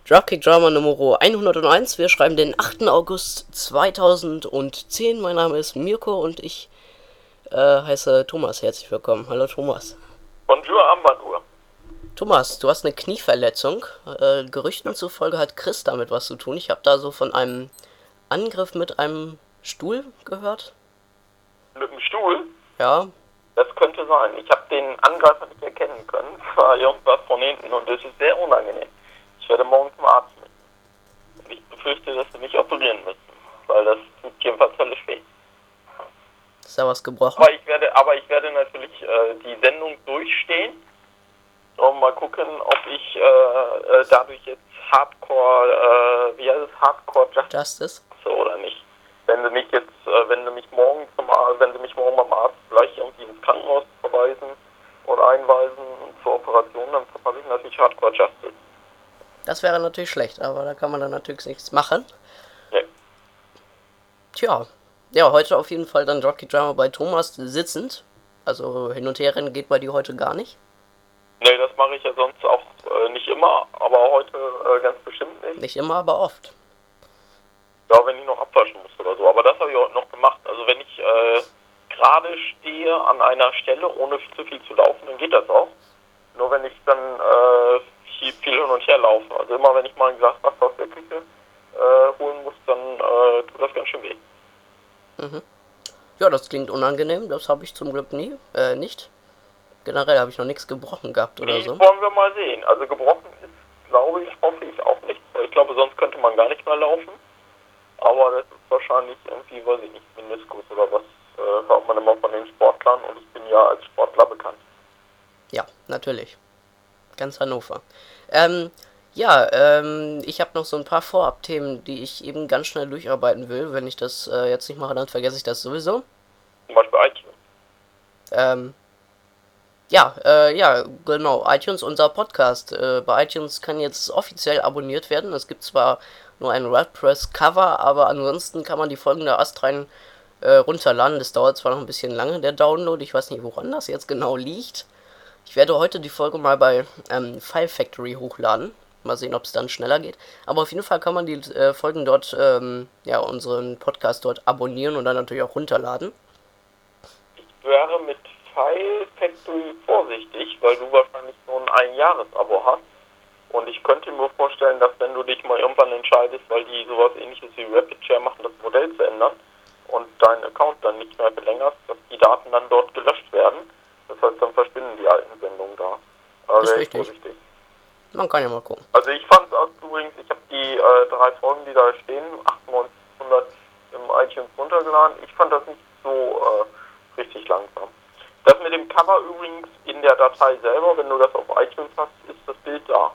Dropkick Drama Nummer 101. Wir schreiben den 8. August 2010. Mein Name ist Mirko und ich heiße Thomas. Herzlich willkommen. Hallo Thomas. Bonjour, Armbanduhr. Thomas, du hast eine Knieverletzung. Gerüchten zufolge hat Chris damit was zu tun. Ich habe da so von einem Angriff mit einem Stuhl gehört. Mit dem Stuhl? Ja. Das könnte sein. Ich habe den Angreifer nicht erkennen können. Es war irgendwas von hinten und es ist sehr unangenehm. Ich werde morgen zum Arzt mit. Und ich befürchte, dass wir mich operieren müssen, weil das tut jedenfalls völlig weh. Ist da was gebrochen? Aber ich werde natürlich die Sendung durchstehen und mal gucken, ob ich dadurch jetzt Hardcore, Hardcore Justice oder nicht. Wenn sie mich morgen beim Arzt gleich irgendwie ins Krankenhaus verweisen und einweisen zur Operation, dann verpasse ich natürlich Hardcore Justice. Das wäre natürlich schlecht, aber da kann man dann natürlich nichts machen. Ja. Tja. Ja, heute auf jeden Fall dann Dropkick Drama bei Thomas sitzend. Also hin und her rennen geht bei dir heute gar nicht. Nee, das mache ich ja sonst auch nicht immer, aber heute ganz bestimmt nicht. Nicht immer, aber oft. Ja, wenn ich noch abwaschen muss oder so. Aber das habe ich heute noch gemacht. Also wenn ich gerade stehe an einer Stelle, ohne zu viel zu laufen, dann geht das auch. Nur wenn ich dann viel hin und her laufe. Also immer wenn ich mal ein Glas Wasser aus der Küche holen muss, dann tut das ganz schön weh. Mhm. Ja, das klingt unangenehm. Das habe ich zum Glück nicht. Generell habe ich noch nichts gebrochen gehabt oder so. Wollen wir mal sehen. Also gebrochen ist, glaube ich, hoffe ich auch nicht. Ich glaube, sonst könnte man gar nicht mehr laufen. Aber das ist wahrscheinlich irgendwie, weiß ich nicht, Meniskus oder was, hört man immer von den Sportlern und ich bin ja als Sportler bekannt. Ja, natürlich. Ganz Hannover. Ich habe noch so ein paar Vorabthemen, die ich eben ganz schnell durcharbeiten will. Wenn ich das jetzt nicht mache, dann vergesse ich das sowieso. Zum Beispiel iTunes. Genau, iTunes, unser Podcast. Bei iTunes kann jetzt offiziell abonniert werden. Es gibt zwar nur ein WordPress-Cover, aber ansonsten kann man die Folgen der astrein runterladen. Das dauert zwar noch ein bisschen lange, der Download. Ich weiß nicht, woran das jetzt genau liegt. Ich werde heute die Folge mal bei File Factory hochladen. Mal sehen, ob es dann schneller geht. Aber auf jeden Fall kann man die Folgen dort, unseren Podcast dort abonnieren und dann natürlich auch runterladen. Ich wäre mit File Factory vorsichtig, weil du wahrscheinlich so ein Einjahres-Abo hast. Und ich könnte mir vorstellen, dass wenn du dich mal irgendwann entscheidest, weil die sowas ähnliches wie RapidShare machen, das Modell zu ändern und deinen Account dann nicht mehr verlängerst, dass die Daten dann dort gelöscht werden. Das heißt, dann verschwinden die alten Sendungen da. Ist richtig. Vorsichtig. Man kann ja mal gucken. Also ich fand es übrigens, ich habe die 3 Folgen, die da stehen, 9800 im iTunes runtergeladen. Ich fand das nicht so richtig langsam. Das mit dem Cover übrigens in der Datei selber, wenn du das auf iTunes hast, ist das Bild da.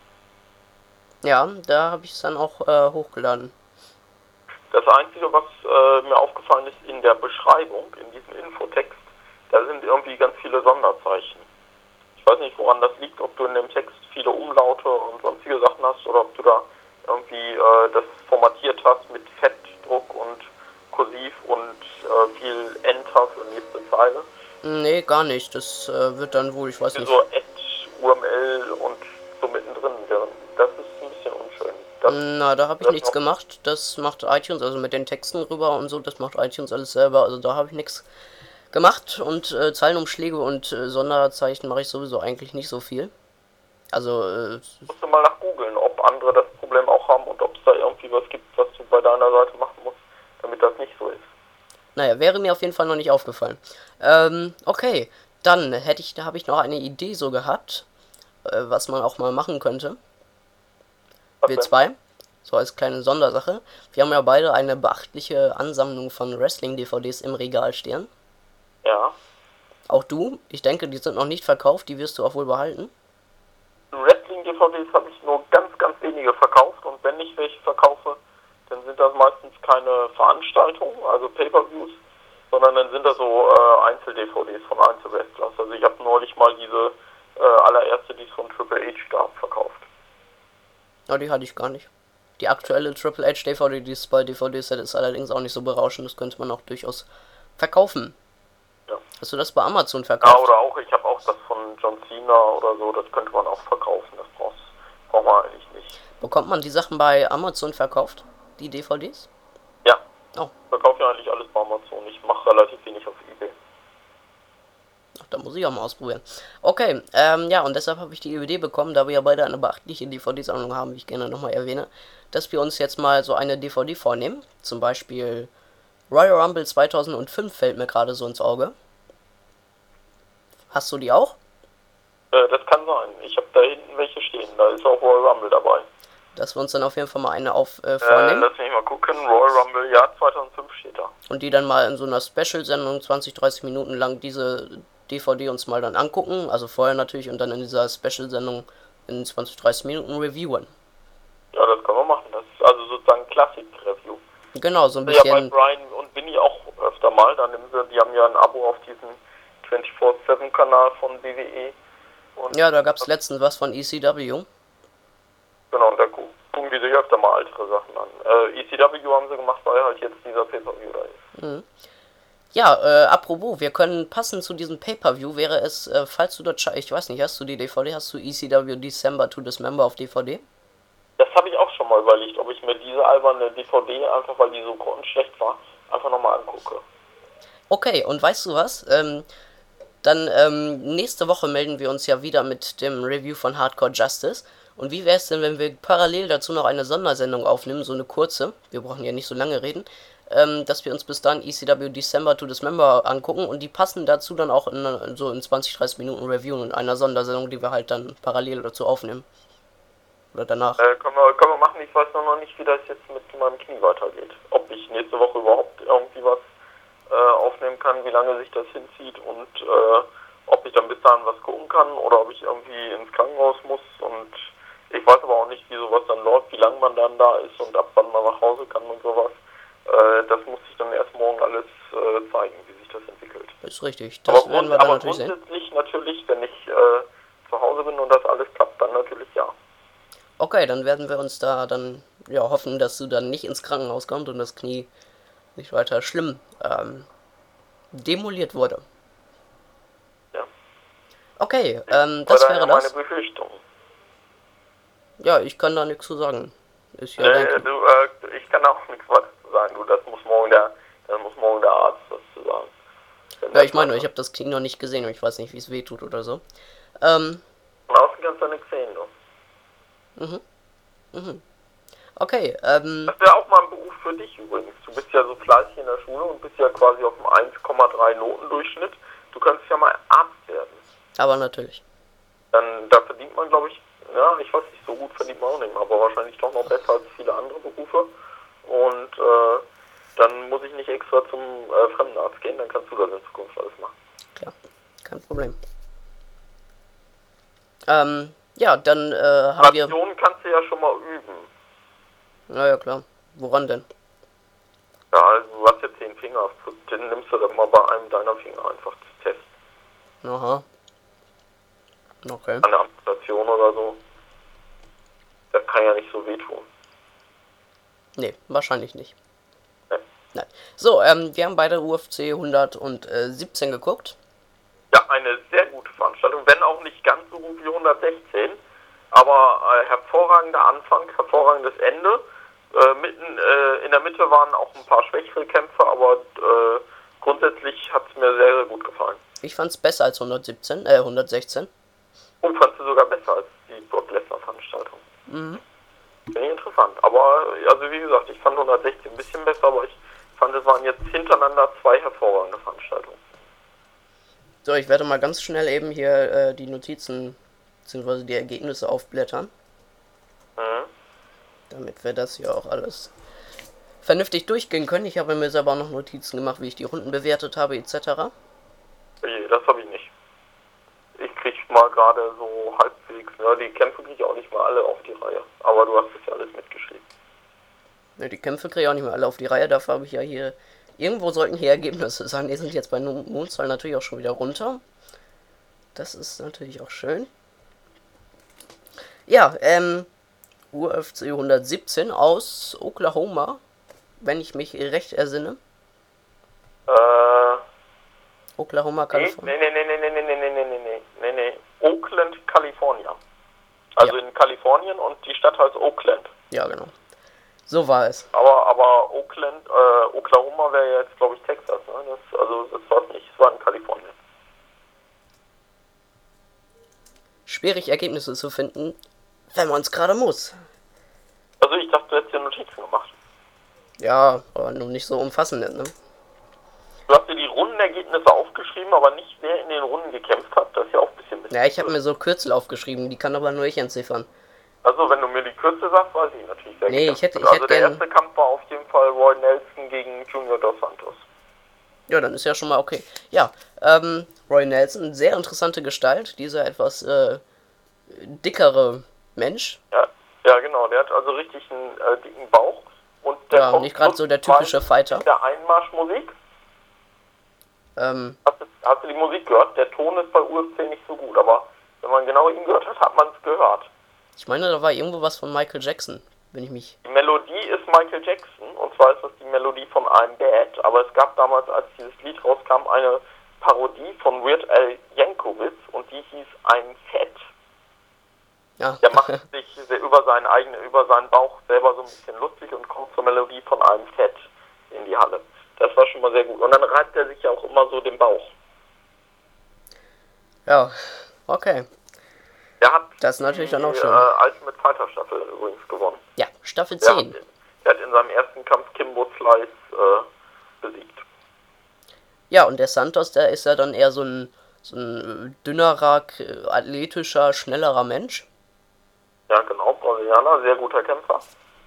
Ja, da habe ich es dann auch hochgeladen. Das Einzige, was mir aufgefallen ist in der Beschreibung, in diesem Infotext, da sind irgendwie ganz viele Sonderzeichen. Ich weiß nicht, woran das liegt, ob du in dem Text viele Umlaute und sonstige Sachen hast oder ob du da irgendwie das formatiert hast mit Fettdruck und Kursiv und viel Enter für nächste Zeile. Nee, gar nicht. Das wird dann wohl, ich weiß nicht. So UML und so mittendrin wären. Das ist ein bisschen unschön. Da habe ich nichts gemacht. Das macht iTunes, also mit den Texten rüber und so, das macht iTunes alles selber. Also da habe ich nichts gemacht und Zeilenumschläge und Sonderzeichen mache ich sowieso eigentlich nicht so viel. Also musst du mal nach googeln, ob andere das Problem auch haben und ob es da irgendwie was gibt, was du bei deiner Seite machen musst, damit das nicht so ist. Naja, wäre mir auf jeden Fall noch nicht aufgefallen. Okay, dann habe ich noch eine Idee so gehabt, was man auch mal machen könnte. Wir zwei, so als kleine Sondersache. Wir haben ja beide eine beachtliche Ansammlung von Wrestling-DVDs im Regal stehen. Ja. Auch du? Ich denke, die sind noch nicht verkauft, die wirst du auch wohl behalten. Wrestling-DVDs habe ich nur ganz wenige verkauft und wenn ich welche verkaufe, dann sind das meistens keine Veranstaltungen, also Pay-Per-Views, sondern dann sind das so Einzel-DVDs von Einzel-Wrestlers. Also ich habe neulich mal diese allererste, die es von Triple H gab, verkauft. Ja, die hatte ich gar nicht. Die aktuelle Triple H DVD, die es bei DVD-Set ist, allerdings auch nicht so berauschend, das könnte man auch durchaus verkaufen. Ja. Hast du das bei Amazon verkauft? Ja, oder auch, ich habe auch das von John Cena oder so, das könnte man auch verkaufen, das braucht man eigentlich nicht. nicht. Bekommt man die Sachen bei Amazon verkauft? Die DVDs? Ja. Oh. Ich verkaufe ja eigentlich alles bei Amazon. Ich mache relativ wenig auf eBay. Ach, da muss ich auch mal ausprobieren. Okay, ja, und deshalb habe ich die Idee bekommen, da wir ja beide eine beachtliche DVD-Sammlung haben, wie ich gerne nochmal erwähne, dass wir uns jetzt mal so eine DVD vornehmen. Zum Beispiel Royal Rumble 2005 fällt mir gerade so ins Auge. Hast du die auch? Das kann sein. Ich habe da hinten welche stehen. Da ist auch Royal Rumble dabei. Dass wir uns dann auf jeden Fall mal eine vornehmen. Lass mich mal gucken. Royal Rumble, ja, 2005 steht da. Und die dann mal in so einer Special-Sendung 20, 30 Minuten lang diese DVD uns mal dann angucken. Also vorher natürlich und dann in dieser Special-Sendung in 20, 30 Minuten reviewen. Ja, das können wir machen. Das ist also sozusagen Klassik-Review. Genau, so ein Ja, bei bisschen. Brian und Winnie auch öfter mal. Dann nehmen sie, die haben ja ein Abo auf diesem 24/7-Kanal von WWE. Und Ja, da gab es letztens was von ECW. genau, und da gucken die sich öfter mal ältere Sachen an. ECW haben sie gemacht, weil halt jetzt dieser Pay-Per-View da ist. Mhm. Ja, apropos, wir können passend zu diesem Pay-Per-View wäre es, falls du dort, ich weiß nicht, hast du die DVD, hast du ECW December to Dismember auf DVD? Das habe ich auch schon mal überlegt, ob ich mir diese alberne DVD, einfach weil die so grundschlecht war, einfach nochmal angucke. Okay, und weißt du was? Dann nächste Woche melden wir uns ja wieder mit dem Review von Hardcore Justice. Und wie wäre es denn, wenn wir parallel dazu noch eine Sondersendung aufnehmen, so eine kurze, wir brauchen ja nicht so lange reden, dass wir uns bis dann ECW December to Dismember angucken und die passen dazu dann auch so in 20, 30 Minuten Review in einer Sondersendung, die wir halt dann parallel dazu aufnehmen. Oder danach. Können wir machen, ich weiß noch nicht, wie das jetzt mit meinem Knie weitergeht. Ob ich nächste Woche überhaupt irgendwie was aufnehmen kann, wie lange sich das hinzieht und ob ich dann bis dahin was gucken kann oder ob ich irgendwie ins Krankenhaus muss und ich weiß aber auch nicht, wie sowas dann läuft, wie lange man dann da ist und ab wann man nach Hause kann und sowas. Das muss sich dann erst morgen alles zeigen, wie sich das entwickelt. Ist richtig, das werden wir dann natürlich sehen. Aber grundsätzlich natürlich, wenn ich zu Hause bin und das alles klappt, dann natürlich ja. Okay, dann werden wir uns da dann ja hoffen, dass du dann nicht ins Krankenhaus kommst und das Knie nicht weiter schlimm demoliert wurde. Ja. Okay, das wäre das. Meine Befürchtung. Ja, ich kann da nichts zu sagen. Ist ja ich kann auch nichts weiter zu sagen. Das muss morgen der Arzt was zu sagen. Ja, ich meine, ich habe das Knie noch nicht gesehen und ich weiß nicht, wie es weh tut oder so. Von außen kannst du nichts sehen, du. Okay, Das wäre auch mal ein Beruf für dich übrigens. Du bist ja so fleißig in der Schule und bist ja quasi auf dem 1,3 Notendurchschnitt. Du könntest ja mal Arzt werden. Aber natürlich. Da verdient man, glaube ich, ja, ich weiß nicht, so gut verdient man auch nicht, aber wahrscheinlich doch noch besser als viele andere Berufe. Und dann muss ich nicht extra zum Fremdenarzt gehen, dann kannst du das in Zukunft alles machen. Klar, kein Problem. Ja, dann haben wir... Operationen kannst du ja schon mal üben. Naja, klar. Woran denn? Ja, also du hast jetzt 10 Finger, den nimmst du dann mal bei einem deiner Finger einfach zu testen. Aha. Okay. Eine Amputation oder so. Das kann ja nicht so wehtun. Nee, wahrscheinlich nicht. Nee. Nein. So, wir haben beide UFC 117 geguckt. Ja, eine sehr gute Veranstaltung, wenn auch nicht ganz so gut wie 116. Aber hervorragender Anfang, hervorragendes Ende. Mitten in der Mitte waren auch ein paar schwächere Kämpfe, aber grundsätzlich hat es mir sehr, sehr gut gefallen. Ich fand's besser als 116. Und fandst du sogar besser als die Brock Lesnar Veranstaltung. Mhm. Finde ich interessant. Aber, also wie gesagt, ich fand 116 ein bisschen besser, aber ich fand, es waren jetzt hintereinander 2 hervorragende Veranstaltungen. So, ich werde mal ganz schnell eben hier die Notizen bzw. die Ergebnisse aufblättern. Damit wir das hier auch alles vernünftig durchgehen können. Ich habe mir selber auch noch Notizen gemacht, wie ich die Runden bewertet habe, etc. Nee, das habe ich nicht. Ich krieg mal gerade so halbwegs, ne, die Kämpfe kriege ich auch nicht mal alle auf die Reihe. Aber du hast es ja alles mitgeschrieben. Ne, die Kämpfe kriege ich auch nicht mehr alle auf die Reihe. Dafür habe ich ja hier... Irgendwo sollten hier Ergebnisse sein. Die sind jetzt bei Mondzahl natürlich auch schon wieder runter. Das ist natürlich auch schön. Ja, UFC 117 aus Oklahoma, wenn ich mich recht ersinne. Oklahoma, Kalifornien. Nee. Oakland, Kalifornien. Also in Kalifornien und die Stadt heißt Oakland. Ja, genau. So war es. Aber Oakland, Oklahoma wäre ja jetzt, glaube ich, Texas, ne? Das war es nicht, es war in Kalifornien. Schwierig, Ergebnisse zu finden, wenn man es gerade muss. Also ich dachte, du hättest dir Notizen gemacht. Ja, aber nur nicht so umfassend, ne? Du hast dir die Rundenergebnisse aufgeschrieben, aber nicht, wer in den Runden gekämpft hat. Das ist ja auch ein bisschen Ja, ich habe mir so Kürzel aufgeschrieben, die kann aber nur ich entziffern. Also wenn du mir die Kürze sagst, weiß ich natürlich sehr Nee, gerne. Also der erste Kampf war auf jeden Fall Roy Nelson gegen Junior Dos Santos. Ja, dann ist ja schon mal okay. Ja, Roy Nelson, sehr interessante Gestalt, dieser etwas dickere Mensch. Ja, genau, der hat also richtig einen dicken Bauch. Und der Ja, kommt nicht gerade so der typische Fighter. Der Einmarschmusik. Ähm, Hast du die Musik gehört? Der Ton ist bei UFC nicht so gut, aber wenn man genau ihn gehört hat, hat man es gehört. Ich meine, da war irgendwo was von Michael Jackson, wenn ich mich... Die Melodie ist Michael Jackson, und zwar ist das die Melodie von I'm Bad, aber es gab damals, als dieses Lied rauskam, eine Parodie von Weird Al Yankovic und die hieß I'm Fat. Ja. Der macht sich über seinen Bauch selber so ein bisschen lustig und kommt zur Melodie von I'm Fat in die Halle. Das war schon mal sehr gut. Und dann reibt er sich ja auch immer so den Bauch. Ja, okay. Der hat das ist natürlich dann auch schön. Ultimate Fighter Staffel übrigens gewonnen. Ja, Staffel 10. Der hat in seinem ersten Kampf Kimbo Slice besiegt. Ja, und der Santos, der ist ja dann eher so ein dünnerer, athletischer, schnellerer Mensch. Ja, genau, Brasilianer, sehr guter Kämpfer.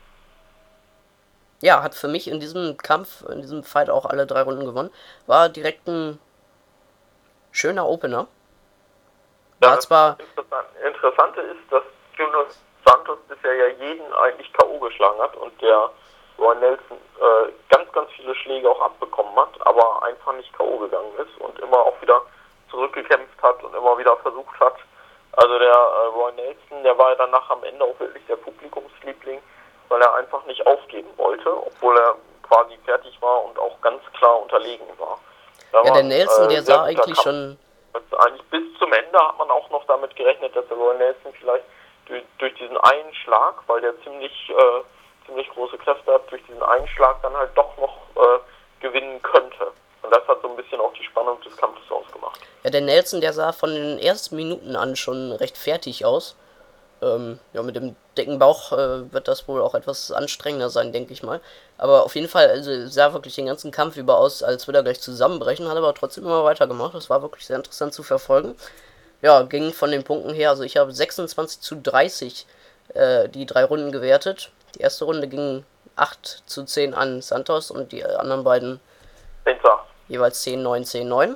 Ja, hat für mich in diesem Kampf, in diesem Fight auch alle 3 Runden gewonnen. War direkt ein schöner Opener. Ja, das Interessante ist, dass Junior Santos bisher ja jeden eigentlich K.O. geschlagen hat und der Roy Nelson ganz, ganz viele Schläge auch abbekommen hat, aber einfach nicht K.O. gegangen ist und immer auch wieder zurückgekämpft hat und immer wieder versucht hat. Also der Roy Nelson, der war ja danach am Ende auch wirklich der Publikumsliebling, weil er einfach nicht aufgeben wollte, obwohl er quasi fertig war und auch ganz klar unterlegen war. Ja, der Nelson, der sah eigentlich schon... Also eigentlich bis zum Ende hat man auch noch damit gerechnet, dass der Roy Nelson vielleicht durch diesen einen Schlag, weil der ziemlich große Kräfte hat, durch diesen einen Schlag dann halt doch noch gewinnen könnte. Und das hat so ein bisschen auch die Spannung des Kampfes ausgemacht. Ja, der Nelson, der sah von den ersten Minuten an schon recht fertig aus. Ja, mit dem dicken Bauch wird das wohl auch etwas anstrengender sein, denke ich mal. Aber auf jeden Fall, also sah wirklich den ganzen Kampf über aus, als würde er gleich zusammenbrechen, hat aber trotzdem immer weitergemacht. Das war wirklich sehr interessant zu verfolgen. Ja, ging von den Punkten her, also ich habe 26:30 die 3 Runden gewertet. Die erste Runde ging 8:10 an Santos und die anderen beiden 10:8. Jeweils 10:9, 10:9.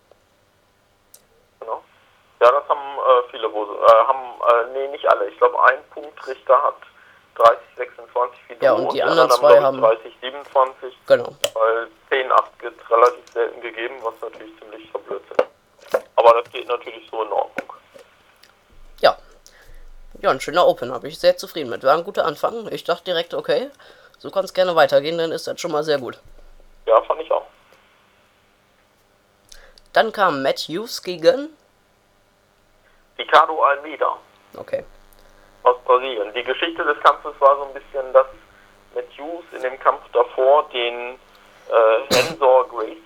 Genau. Ja, das haben viele, nee, nicht alle. Ich glaube, ein Punktrichter hat 30:26 wie du. Ja, und die anderen zwei haben 30:27. Genau. Weil 10:8 wird relativ selten gegeben, was natürlich ziemlich Blödsinn ist. Aber das geht natürlich so in Ordnung. Ja. Ja, ein schöner Opener, bin ich sehr zufrieden mit. War ein guter Anfang. Ich dachte direkt, okay, so kann es gerne weitergehen, dann ist das schon mal sehr gut. Ja, fand ich auch. Dann kam Matt Hughes gegen Ricardo Almeida. Okay. Aus Brasilien. Die Geschichte des Kampfes war so ein bisschen, dass Matt Hughes in dem Kampf davor den Enzo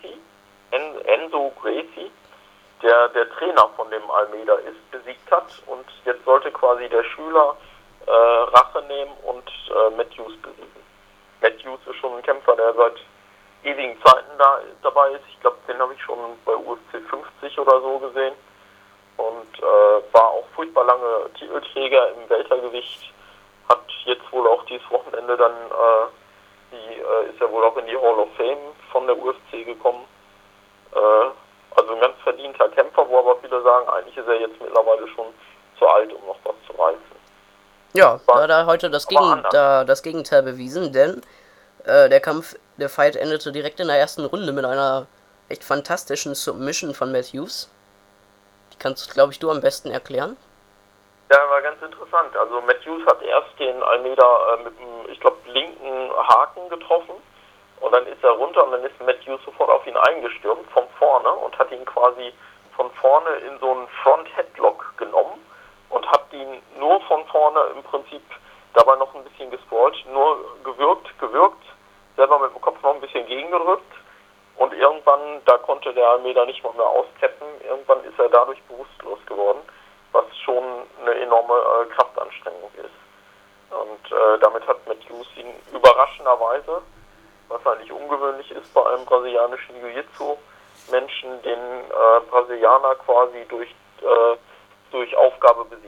Gracie, der Trainer von dem Almeida ist, besiegt hat und jetzt sollte quasi der Schüler Rache nehmen und Matt Hughes besiegen. Matt Hughes ist schon ein Kämpfer, der seit ewigen Zeiten dabei ist. Ich glaube, den habe ich schon bei UFC 50 oder so gesehen. Und war auch furchtbar lange Titelträger im Weltergewicht. Hat jetzt wohl auch dieses Wochenende dann, ist er wohl auch in die Hall of Fame von der UFC gekommen. Also ein ganz verdienter Kämpfer, wo aber viele sagen, eigentlich ist er jetzt mittlerweile schon zu alt, um noch was zu reißen. Ja, da hat er heute das Gegenteil bewiesen, denn der Fight endete direkt in der ersten Runde mit einer echt fantastischen Submission von Matt Hughes. Die kannst, glaube ich, du am besten erklären. Ja, war ganz interessant. Also Matt Hughes hat erst den Almeida mit dem, ich glaube, linken Haken getroffen und dann ist er runter und dann ist Matt Hughes sofort auf ihn eingestürmt von vorne und hat ihn quasi von vorne in so einen Front-Headlock genommen und habe ihn nur von vorne im Prinzip dabei noch ein bisschen gesprawlt, nur gewürgt, selber mit dem Kopf noch ein bisschen gegengedrückt und irgendwann, da konnte der Almeida nicht mal mehr austappen, irgendwann ist er dadurch bewusstlos geworden, was schon eine enorme Kraftanstrengung ist. Und damit hat Matthews ihn überraschenderweise, was eigentlich ungewöhnlich ist bei einem brasilianischen Jiu-Jitsu-Menschen, den Brasilianer quasi durch Aufgabe besiegt.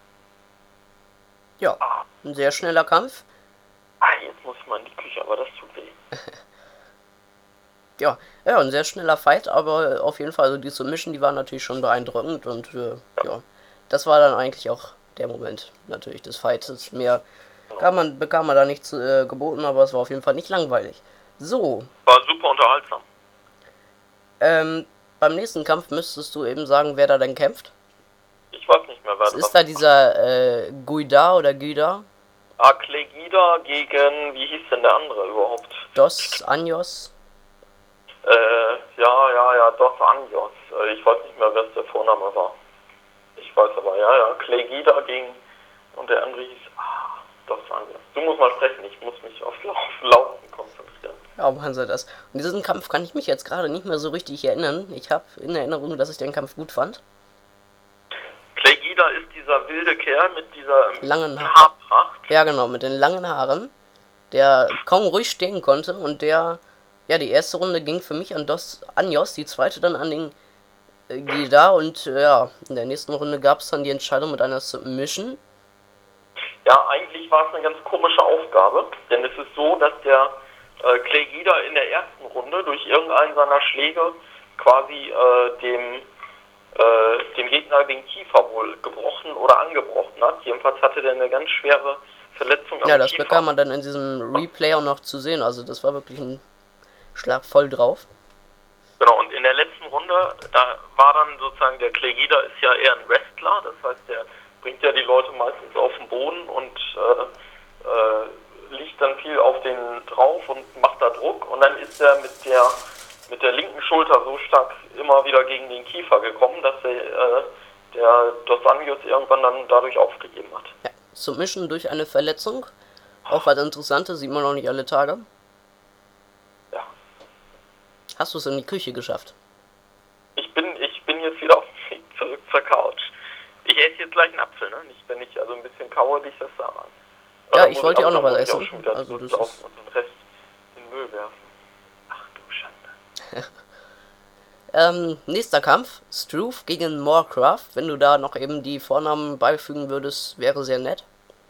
Ja, ein sehr schneller Kampf. Jetzt muss ich mal in die Küche, aber das tut weh. Ja, ein sehr schneller Fight, aber auf jeden Fall, also die Submission, die war natürlich schon beeindruckend und ja, das war dann eigentlich auch der Moment natürlich des Fights. Mehr bekam man da nichts geboten, aber es war auf jeden Fall nicht langweilig. So. War super unterhaltsam. Beim nächsten Kampf müsstest du eben sagen, wer da denn kämpft. Ich weiß nicht mehr, wer das ist. Da dieser Guida oder Guida? Clay Guida gegen, wie hieß denn der andere überhaupt? Dos Anjos. Ja, Dos Anjos. Ich weiß nicht mehr, wer der Vorname war. Ich weiß aber, Clay Guida gegen, und der andere hieß, Dos Anjos. Du musst mal sprechen, ich muss mich auf Laufen konzentrieren. Ja, machen Sie das. Und diesen Kampf kann ich mich jetzt gerade nicht mehr so richtig erinnern. Ich habe in Erinnerung, dass ich den Kampf gut fand. Clay Guida ist dieser wilde Kerl mit dieser langen Haarpracht. Ja, genau, mit den langen Haaren, der kaum ruhig stehen konnte und der, ja, die erste Runde ging für mich an Dos Anjos, die zweite dann an den Guida und ja, in der nächsten Runde gab es dann die Entscheidung mit einer Submission. Ja, eigentlich war es eine ganz komische Aufgabe, denn es ist so, dass der Clay Guida in der ersten Runde durch irgendeinen seiner Schläge quasi dem Gegner den Kiefer wohl gebrochen oder angebrochen hat. Jedenfalls hatte der eine ganz schwere Verletzung am Kiefer. Ja, das bekam man dann in diesem Replay auch noch zu sehen. Also das war wirklich ein Schlag voll drauf. Genau, und in der letzten Runde, da war dann sozusagen, der Clay Guida ist ja eher ein Wrestler, das heißt, der bringt ja die Leute meistens auf den Boden und liegt dann viel auf den drauf und macht da Druck und dann ist er mit der linken Schulter so stark immer wieder gegen den Kiefer gekommen, dass der Dos Anjos irgendwann dann dadurch aufgegeben hat. Ja, Submission durch eine Verletzung. Auch was Interessantes, sieht man noch nicht alle Tage. Ja. Hast du es in die Küche geschafft? Ich bin jetzt wieder auf dem Weg zurück zur Couch. Ich esse jetzt gleich einen Apfel, ne? Nicht, wenn ich also ein bisschen kaue, dich das daran. Ja, ich wollte ja auch noch was essen. Also das ist... Und den Rest in den Müll werfen. Ach du Schande. Nächster Kampf, Struve gegen Moorcraft. Wenn du da noch eben die Vornamen beifügen würdest, wäre sehr nett.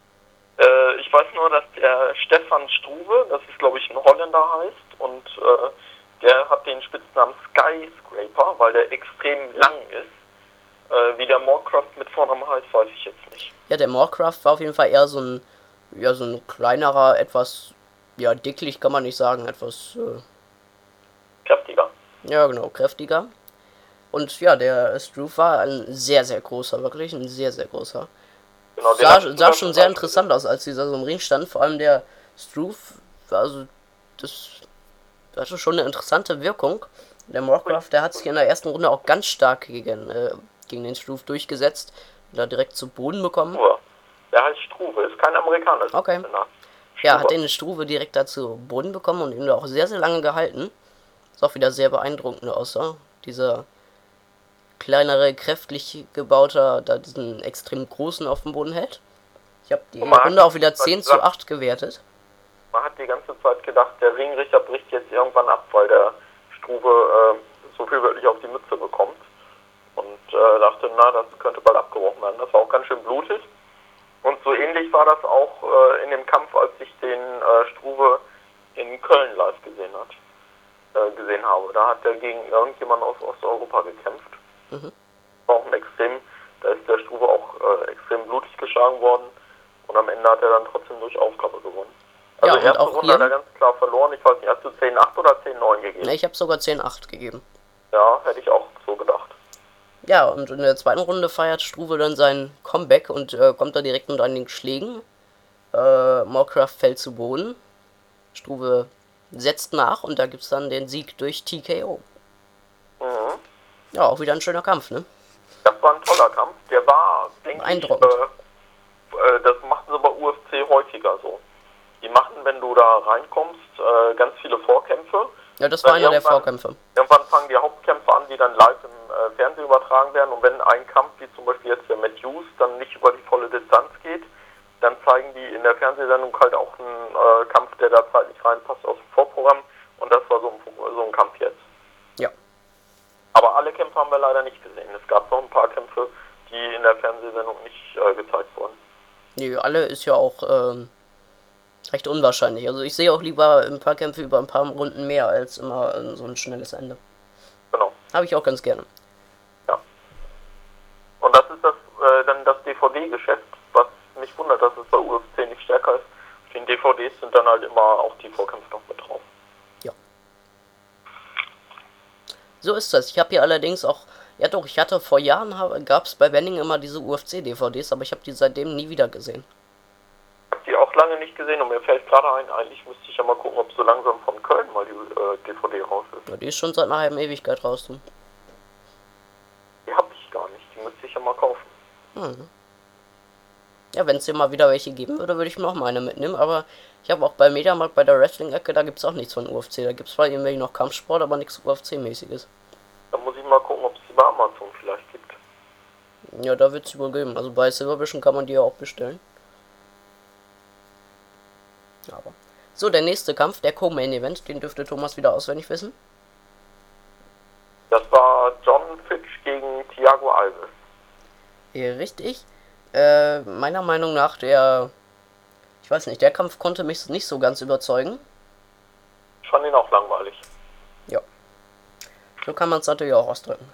Ich weiß nur, dass der Stefan Struve, das ist glaube ich ein Holländer heißt, und der hat den Spitznamen Skyscraper, weil der extrem lang ist. Wie der Moorcraft mit Vornamen heißt, weiß ich jetzt nicht. Ja, der Moorcraft war auf jeden Fall eher so ein kleinerer, etwas, ja, dicklich kann man nicht sagen, etwas kräftiger. Ja, genau, kräftiger. Und ja, der Struve war ein sehr, sehr großer, wirklich ein sehr, sehr großer. Genau, sah schon sehr interessant aus, als dieser so im Ring stand. Vor allem der Struve, also das hatte schon eine interessante Wirkung. Der Moorcraft, der hat sich in der ersten Runde auch ganz stark gegen den Struve durchgesetzt. Da direkt zu Boden bekommen. Der heißt Struve, ist kein Amerikaner. Okay. Ja, hat den Struve direkt da zu Boden bekommen und ihn da auch sehr, sehr lange gehalten. Ist auch wieder sehr beeindruckend aussah. Dieser kleinere, kräftig gebauter, da diesen extrem großen auf dem Boden hält. Ich habe die Runde auch wieder 10:8 gewertet. Man hat die ganze Zeit gedacht, der Ringrichter bricht jetzt irgendwann ab, weil der Struve so viel wirklich auf die Mütze bekommt. Und dachte, das könnte bald abgebrochen werden. Das war auch ganz schön blutig. Und so ähnlich war das auch in dem Kampf, als ich den Struve in Köln live gesehen habe. Da hat er gegen irgendjemanden aus Osteuropa gekämpft. War auch da ist der Struve auch extrem blutig geschlagen worden. Und am Ende hat er dann trotzdem durch Aufgabe gewonnen. Also ja, erste Runde hat er ganz klar verloren. Ich weiß nicht, hast du 10:8 oder 10:9 gegeben? Ne, ich habe sogar 10:8 gegeben. Ja, hätte ich auch so gedacht. Ja, und in der zweiten Runde feiert Struve dann sein Comeback und kommt da direkt mit einigen Schlägen. Moorcraft fällt zu Boden. Struve setzt nach und da gibt's dann den Sieg durch TKO. Ja, auch wieder ein schöner Kampf, ne? Das war ein toller Kampf. Der war, denke ich, Beeindruckend. das machen sie bei UFC häufiger so. Die machen, wenn du da reinkommst, ganz viele Vorkämpfe. Ja, das war einer der Vorkämpfe. Irgendwann fangen die Hauptkämpfe an, die dann live im Fernsehen übertragen werden. Und wenn ein Kampf, wie zum Beispiel jetzt der Matt Hughes, dann nicht über die volle Distanz geht, dann zeigen die in der Fernsehsendung halt auch einen Kampf, der da zeitlich reinpasst aus dem Vorprogramm. Und das war so ein Kampf jetzt. Ja. Aber alle Kämpfe haben wir leider nicht gesehen. Es gab noch ein paar Kämpfe, die in der Fernsehsendung nicht gezeigt wurden. Nee, alle ist ja auch recht unwahrscheinlich. Also ich sehe auch lieber ein paar Kämpfe über ein paar Runden mehr als immer so ein schnelles Ende. Genau. Habe ich auch ganz gerne. Ja. Und das ist dann das DVD-Geschäft, was mich wundert, dass es bei UFC nicht stärker ist. Auf den DVDs sind dann halt immer auch die Vorkämpfe noch mit drauf. Ja. So ist das. Ich habe hier allerdings auch, ja doch, ich hatte vor Jahren, gab es bei Benning immer diese UFC-DVDs, aber ich habe die seitdem nie wieder gesehen. Ich habe die auch lange nicht gesehen und mir fällt gerade ein, eigentlich müsste ich ja mal gucken, ob so langsam von Köln mal die DVD raus ist. Ja, die ist schon seit einer halben Ewigkeit raus, du. Die habe ich gar nicht, die müsste ich ja mal kaufen. Mhm. Ja, wenn es hier mal wieder welche geben würde, würde ich mir auch mal eine mitnehmen, aber ich habe auch bei Mediamarkt bei der Wrestling-Ecke, da gibt es auch nichts von UFC. Da gibt es zwar irgendwie noch Kampfsport, aber nichts UFC-mäßiges. Da muss ich mal gucken, ob es die bei Amazon vielleicht gibt. Ja, da wird es wohl geben. Also bei Silvervision kann man die ja auch bestellen. Aber. So, der nächste Kampf, der Co-Main-Event, den dürfte Thomas wieder auswendig wissen. Das war John Fitch gegen Thiago Alves. Richtig. Meiner Meinung nach ich weiß nicht, der Kampf konnte mich nicht so ganz überzeugen. Ich fand ihn auch langweilig. Ja. So kann man es natürlich auch ausdrücken.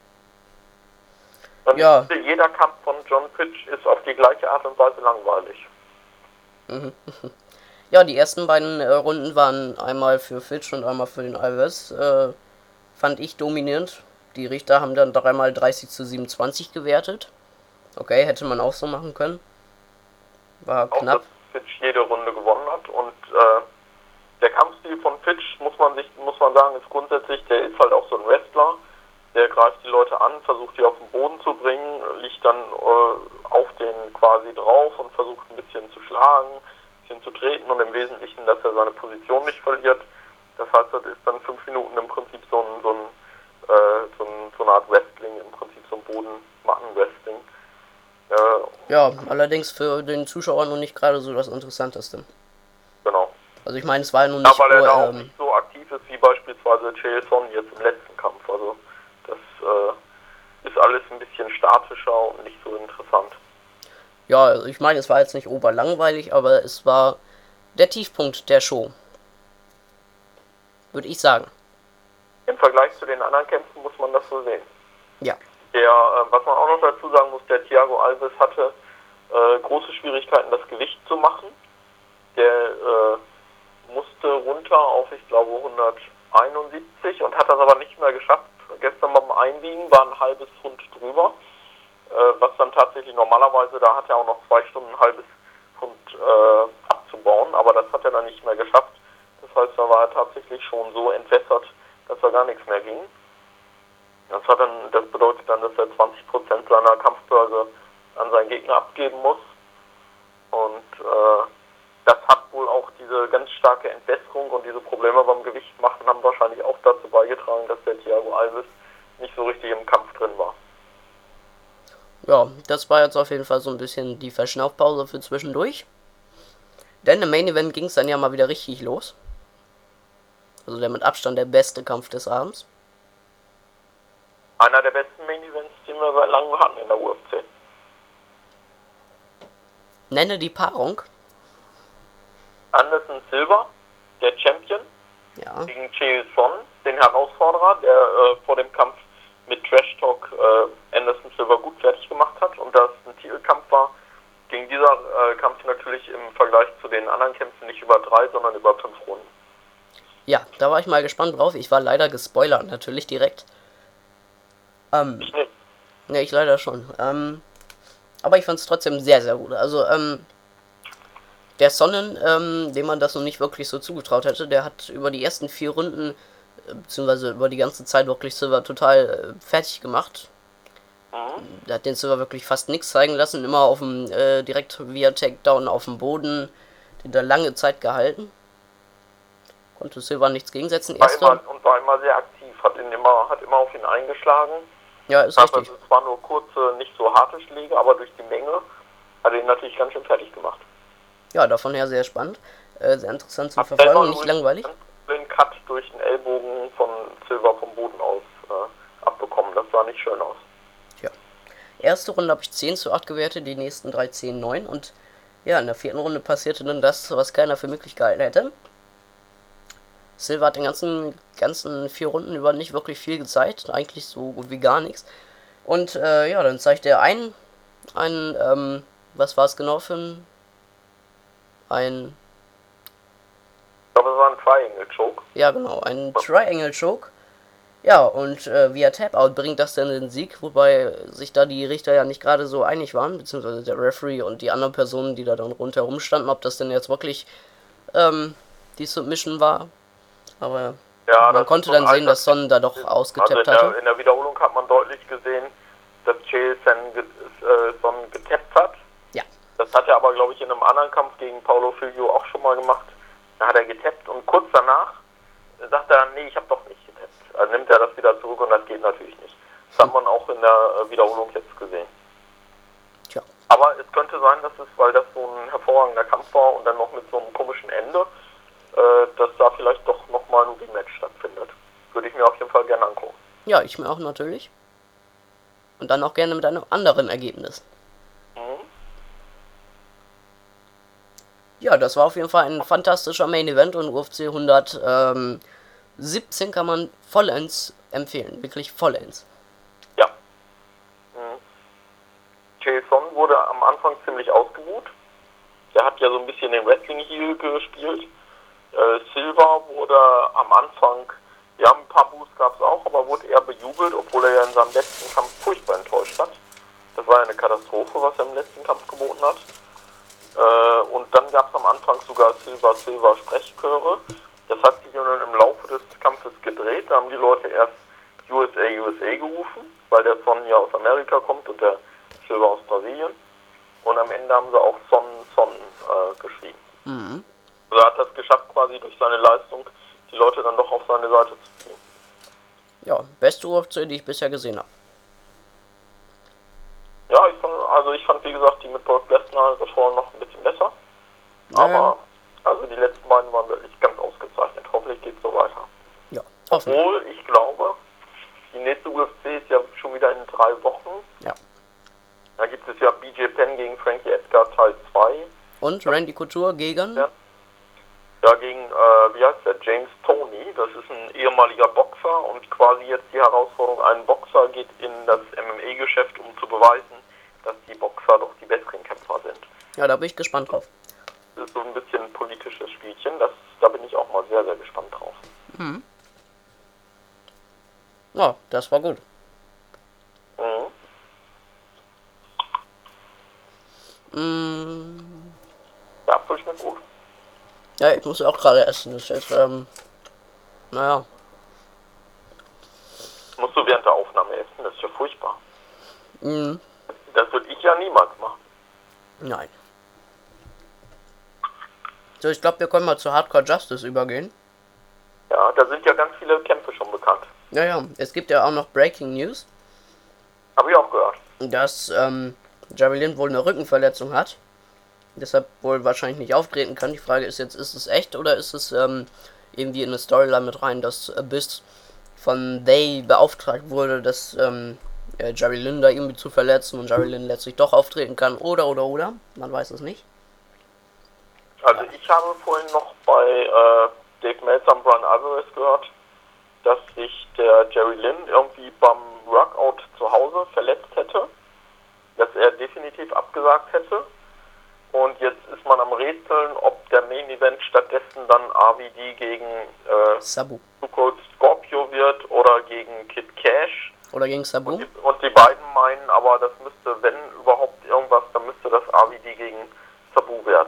Und ja. Jeder Kampf von John Fitch ist auf die gleiche Art und Weise langweilig. Mhm. Ja, die ersten beiden Runden waren einmal für Fitch und einmal für den Alves. Fand ich dominierend. Die Richter haben dann dreimal 30:27 gewertet. Okay, hätte man auch so machen können. War auch knapp. Dass Fitch jede Runde gewonnen hat und der Kampfstil von Fitch, muss man sagen, ist grundsätzlich, der ist halt auch so ein Wrestler. Der greift die Leute an, versucht die auf den Boden zu bringen, liegt dann auf den quasi drauf und versucht ein bisschen zu schlagen, ein bisschen zu treten und im Wesentlichen, dass er seine Position nicht verliert. Das heißt, das ist dann 5 Minuten im Prinzip so eine Art Wrestling, im Prinzip so ein Bodenmatten-Wrestling. Ja, allerdings für den Zuschauer nur nicht gerade so das Interessanteste. Genau. Also ich meine, es war ja nun nicht weil er da auch nicht so aktiv ist wie beispielsweise Chaelson jetzt im letzten Kampf. Also das ist alles ein bisschen statischer und nicht so interessant. Ja, also ich meine, es war jetzt nicht oberlangweilig, aber es war der Tiefpunkt der Show. Würde ich sagen. Im Vergleich zu den anderen Kämpfen muss man das so sehen. Ja. Was man auch noch dazu sagen muss, der Thiago Alves hatte große Schwierigkeiten, das Gewicht zu machen. Der musste runter auf, ich glaube, 171 und hat das aber nicht mehr geschafft. Gestern beim Einwiegen war ein halbes Pfund drüber, was dann tatsächlich normalerweise, da hat er auch noch 2 Stunden ein halbes Pfund abzubauen, aber das hat er dann nicht mehr geschafft. Das heißt, da war er tatsächlich schon so entwässert, dass da gar nichts mehr ging. Das bedeutet dann, dass er 20% seiner Kampfbörse an seinen Gegner abgeben muss. Und das hat wohl auch diese ganz starke Entwässerung und diese Probleme beim Gewicht machen, haben wahrscheinlich auch dazu beigetragen, dass der Thiago Alves nicht so richtig im Kampf drin war. Ja, das war jetzt auf jeden Fall so ein bisschen die Verschnaufpause für zwischendurch. Denn im Main Event ging es dann ja mal wieder richtig los. Also der mit Abstand der beste Kampf des Abends. Einer der besten Main Events, die wir seit langem hatten in der UFC. Nenne die Paarung. Anderson Silva, der Champion, Ja. gegen Chaelson, den Herausforderer, der vor dem Kampf mit Trash Talk Anderson Silva gut fertig gemacht hat und das ein Titelkampf war, ging dieser Kampf natürlich im Vergleich zu den anderen Kämpfen nicht über 3, sondern über 5 Runden. Ja, da war ich mal gespannt drauf. Ich war leider gespoilert, natürlich direkt. Ich nicht. Ne, ich leider schon. Aber ich fand es trotzdem sehr, sehr gut. Also, der Sonnen, dem man das noch nicht wirklich so zugetraut hätte, der hat über die ersten 4 Runden, beziehungsweise über die ganze Zeit wirklich Silva total fertig gemacht. Der hat den Silver wirklich fast nichts zeigen lassen, immer auf dem, direkt via Takedown auf dem Boden, den da lange Zeit gehalten. Konnte Silver nichts gegensetzen. War immer sehr aktiv, hat immer auf ihn eingeschlagen. Ja, ist richtig. Es war nur kurze, nicht so harte Schläge, aber durch die Menge hat er ihn natürlich ganz schön fertig gemacht. Ja, davon her sehr spannend. Sehr interessant zu verfolgen, nicht langweilig. Den Cut durch den Ellbogen von Silver vom Boden aus abbekommen. Das sah nicht schön aus. Ja. Erste Runde habe ich 10:8 gewertet, die nächsten 3 10:9 und ja, in der 4. Runde passierte dann das, was keiner für möglich gehalten hätte. Silver hat den ganzen 4 Runden über nicht wirklich viel gezeigt, eigentlich so gut wie gar nichts. Und ja, dann zeigt er was war es genau für ein Ich glaube, es war ein Triangle Choke. Ja, genau, ein Triangle Choke. Ja, und via Tap-Out bringt das dann den Sieg, wobei sich da die Richter ja nicht gerade so einig waren, beziehungsweise der Referee und die anderen Personen, die da dann rundherum standen, ob das denn jetzt wirklich die Submission war. Aber ja, man konnte dann sehen, dass Son da doch ausgetappt hatte. In der Wiederholung hat man deutlich gesehen, dass Chael Son getappt hat. Ja. Das hat er aber, glaube ich, in einem anderen Kampf gegen Paulo Filho auch schon mal gemacht. Da hat er getappt und kurz danach sagt er, nee, ich habe doch nicht getappt. Also nimmt er das wieder zurück und das geht natürlich nicht. Das hat man auch in der Wiederholung jetzt gesehen. Tja. Aber es könnte sein, weil das so ein hervorragender Kampf war und dann noch mit so einem komischen Ende, dass da vielleicht doch nochmal ein Rematch stattfindet. Würde ich mir auf jeden Fall gerne angucken. Ja, ich mir auch natürlich. Und dann auch gerne mit einem anderen Ergebnis. Ja, das war auf jeden Fall ein fantastischer Main Event und UFC 117 kann man vollends empfehlen. Wirklich vollends. Ja. Chael Son wurde am Anfang ziemlich ausgebuht. Der hat ja so ein bisschen den Wrestling-Heel gespielt. Silva wurde am Anfang, ja, ein paar Boos gab es auch, aber wurde eher bejubelt, obwohl er ja in seinem letzten Kampf furchtbar enttäuscht hat. Das war ja eine Katastrophe, was er im letzten Kampf geboten hat. Und dann gab es am Anfang sogar Silva Sprechchöre. Das hat sich dann im Laufe des Kampfes gedreht. Da haben die Leute erst USA gerufen, weil der Son ja aus Amerika kommt und der Silva aus Brasilien. Und am Ende haben sie auch Son geschrieben. Mhm. Also er hat das geschafft, quasi durch seine Leistung die Leute dann doch auf seine Seite zu ziehen. Ja, beste UFC, die ich bisher gesehen habe. Ja, ich fand wie gesagt die mit Brock Lesnar davor noch ein bisschen besser. Aber also die letzten beiden waren wirklich ganz ausgezeichnet. Hoffentlich geht es so weiter. Ja, obwohl ich glaube, die nächste UFC ist ja schon wieder in 3 Wochen. Ja. Da gibt es ja BJ Penn gegen Frankie Edgar Teil 2. Und Randy Couture gegen? Ja, gegen, wie heißt der, James Toney. Das ist ein ehemaliger Boxer und quasi jetzt die Herausforderung, ein Boxer geht in das MMA-Geschäft, um zu beweisen, dass die Boxer doch die besseren Kämpfer sind. Ja, da bin ich gespannt drauf. Das ist so ein bisschen ein politisches Spielchen, da bin ich auch mal sehr, sehr gespannt drauf. Mhm. Ja, das war gut. Ja, Apfel schmeckt gut. Ja, ich muss auch gerade essen. Das ist jetzt, naja. Musst du während der Aufnahme essen? Das ist ja furchtbar. Mhm. Das würde ich ja niemals machen. Nein. So, ich glaube, wir können mal zu Hardcore Justice übergehen. Ja, da sind ja ganz viele Kämpfe schon bekannt. Ja, es gibt ja auch noch Breaking News. Habe ich auch gehört. Dass Jerry Lynn wohl eine Rückenverletzung hat. Deshalb wohl wahrscheinlich nicht auftreten kann. Die Frage ist jetzt, ist es echt oder ist es irgendwie in eine Storyline mit rein, dass Abyss von They beauftragt wurde, dass Jerry Lynn da irgendwie zu verletzen und Jerry Lynn letztlich doch auftreten kann oder. Man weiß es nicht. Also ich habe vorhin noch bei Dave Meltzer und Brian Alvarez gehört, dass sich der Jerry Lynn irgendwie beim Workout zu Hause verletzt hätte, dass er definitiv abgesagt hätte. Und jetzt ist man am Rätseln, ob der Main Event stattdessen dann RVD gegen Sabu Scorpio wird oder gegen Kid Cash. Oder gegen Sabu. Und die beiden meinen, aber das müsste, wenn überhaupt irgendwas, dann müsste das RVD gegen Sabu werden.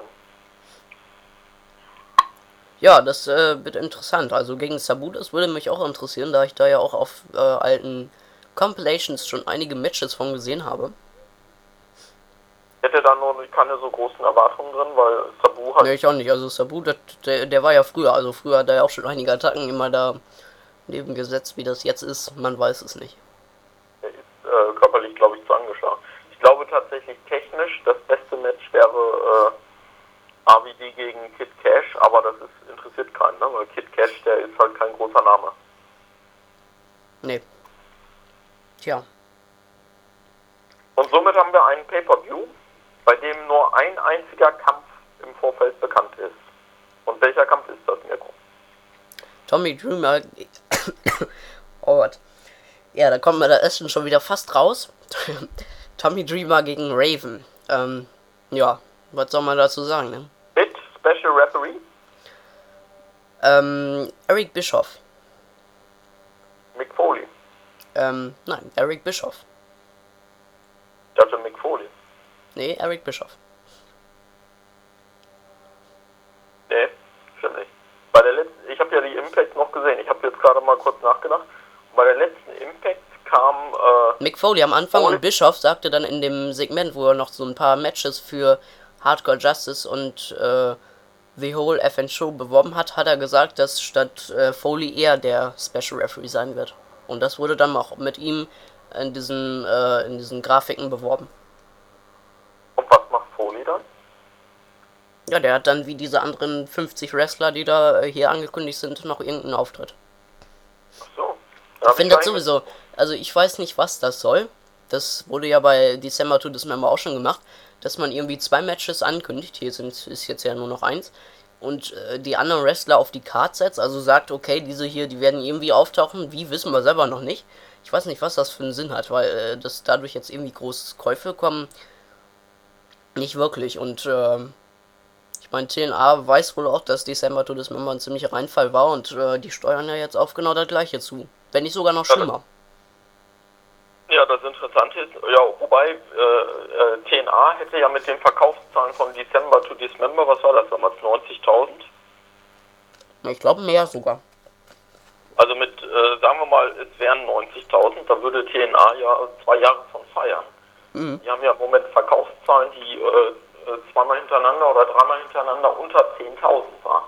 Ja, das wird interessant. Also gegen Sabu, das würde mich auch interessieren, da ich da ja auch auf alten Compilations schon einige Matches von gesehen habe. Ich hätte da nur keine so großen Erwartungen drin, weil Sabu halt... Ne, ich auch nicht. Also Sabu, der war ja früher. Also früher hat er ja auch schon einige Attacken immer da neben gesetzt, wie das jetzt ist. Man weiß es nicht. Der ist körperlich, glaube ich, zu angeschlagen. Ich glaube tatsächlich technisch, das beste Match wäre RVD gegen Kid Cash, aber das interessiert keinen, ne? Weil Kid Cash, der ist halt kein großer Name. Nee. Tja. Und somit haben wir einen Pay-Per-View, bei dem nur ein einziger Kampf im Vorfeld bekannt ist. Und welcher Kampf ist das, Mirko? Tommy Dreamer. Oh Gott. Ja, da kommt mir das Essen schon wieder fast raus. Tommy Dreamer gegen Raven. Ja, was soll man dazu sagen, ne? Mit Special Referee? Eric Bischoff. Mick Foley. Nein, Eric Bischoff. Ich dachte Mick Foley. Nee, Eric Bischoff. Nee, stimmt nicht. Bei der letzten, ich habe ja die Impact noch gesehen. Ich habe jetzt gerade mal kurz nachgedacht. Und bei der letzten Impact kam Mick Foley am Anfang Foley. Und Bischoff sagte dann in dem Segment, wo er noch so ein paar Matches für Hardcore Justice und The Whole FN Show beworben hat, hat er gesagt, dass statt Foley eher der Special Referee sein wird. Und das wurde dann auch mit ihm in diesen Grafiken beworben. Und was macht Foley dann? Ja, der hat dann wie diese anderen 50 Wrestler, die da hier angekündigt sind, noch irgendeinen Auftritt. Ach so. Ich finde das sowieso, also ich weiß nicht, was das soll. Das wurde ja bei December to Dismember auch schon gemacht, dass man irgendwie 2 Matches ankündigt. Ist jetzt ja nur noch 1. Und die anderen Wrestler auf die Card setzt, also sagt, okay, diese hier, die werden irgendwie auftauchen. Wie, wissen wir selber noch nicht. Ich weiß nicht, was das für einen Sinn hat, weil dass dadurch jetzt irgendwie große Käufe kommen, nicht wirklich. Und ich meine, TNA weiß wohl auch, dass December to Dismember ein ziemlicher Reinfall war und die steuern ja jetzt auf genau das gleiche zu. Wenn nicht sogar noch schlimmer. Ja, das Interessante ist, ja, wobei TNA hätte ja mit den Verkaufszahlen von December to Dismember, was war das damals, 90.000? Ich glaube mehr sogar. Also mit, sagen wir mal, es wären 90.000, da würde TNA ja 2 Jahre von feiern. Mhm. Die haben ja im Moment Verkaufszahlen, die zweimal hintereinander oder dreimal hintereinander unter 10.000 waren.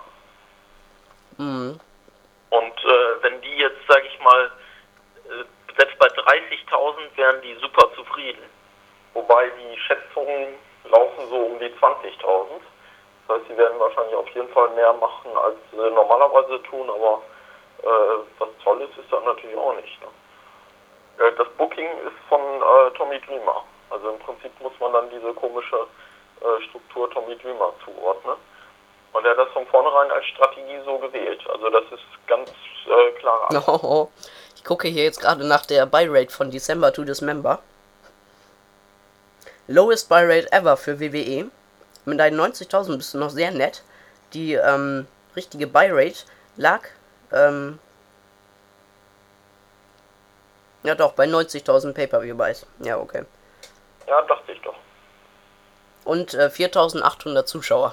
Mhm. Und wenn die jetzt, sage ich mal, selbst bei 30.000 wären die super zufrieden. Wobei die Schätzungen laufen so um die 20.000. Das heißt, sie werden wahrscheinlich auf jeden Fall mehr machen, als sie normalerweise tun, aber was Tolles ist das natürlich auch nicht. Ne? Das Booking ist von Tommy Dreamer. Also im Prinzip muss man dann diese komische Struktur Tommy Dreamer zuordnen. Und er hat das von vornherein als Strategie so gewählt. Also das ist ganz klar. Oh, ich gucke hier jetzt gerade nach der Buy-Rate von December to Dismember. Lowest Buy-Rate ever für WWE. Mit deinen 90.000 bist du noch sehr nett. Die richtige Buy-Rate lag ja doch, bei 90.000 Pay-Per-View-Buys. Ja, okay. Ja, dachte ich doch. Und 4.800 Zuschauer.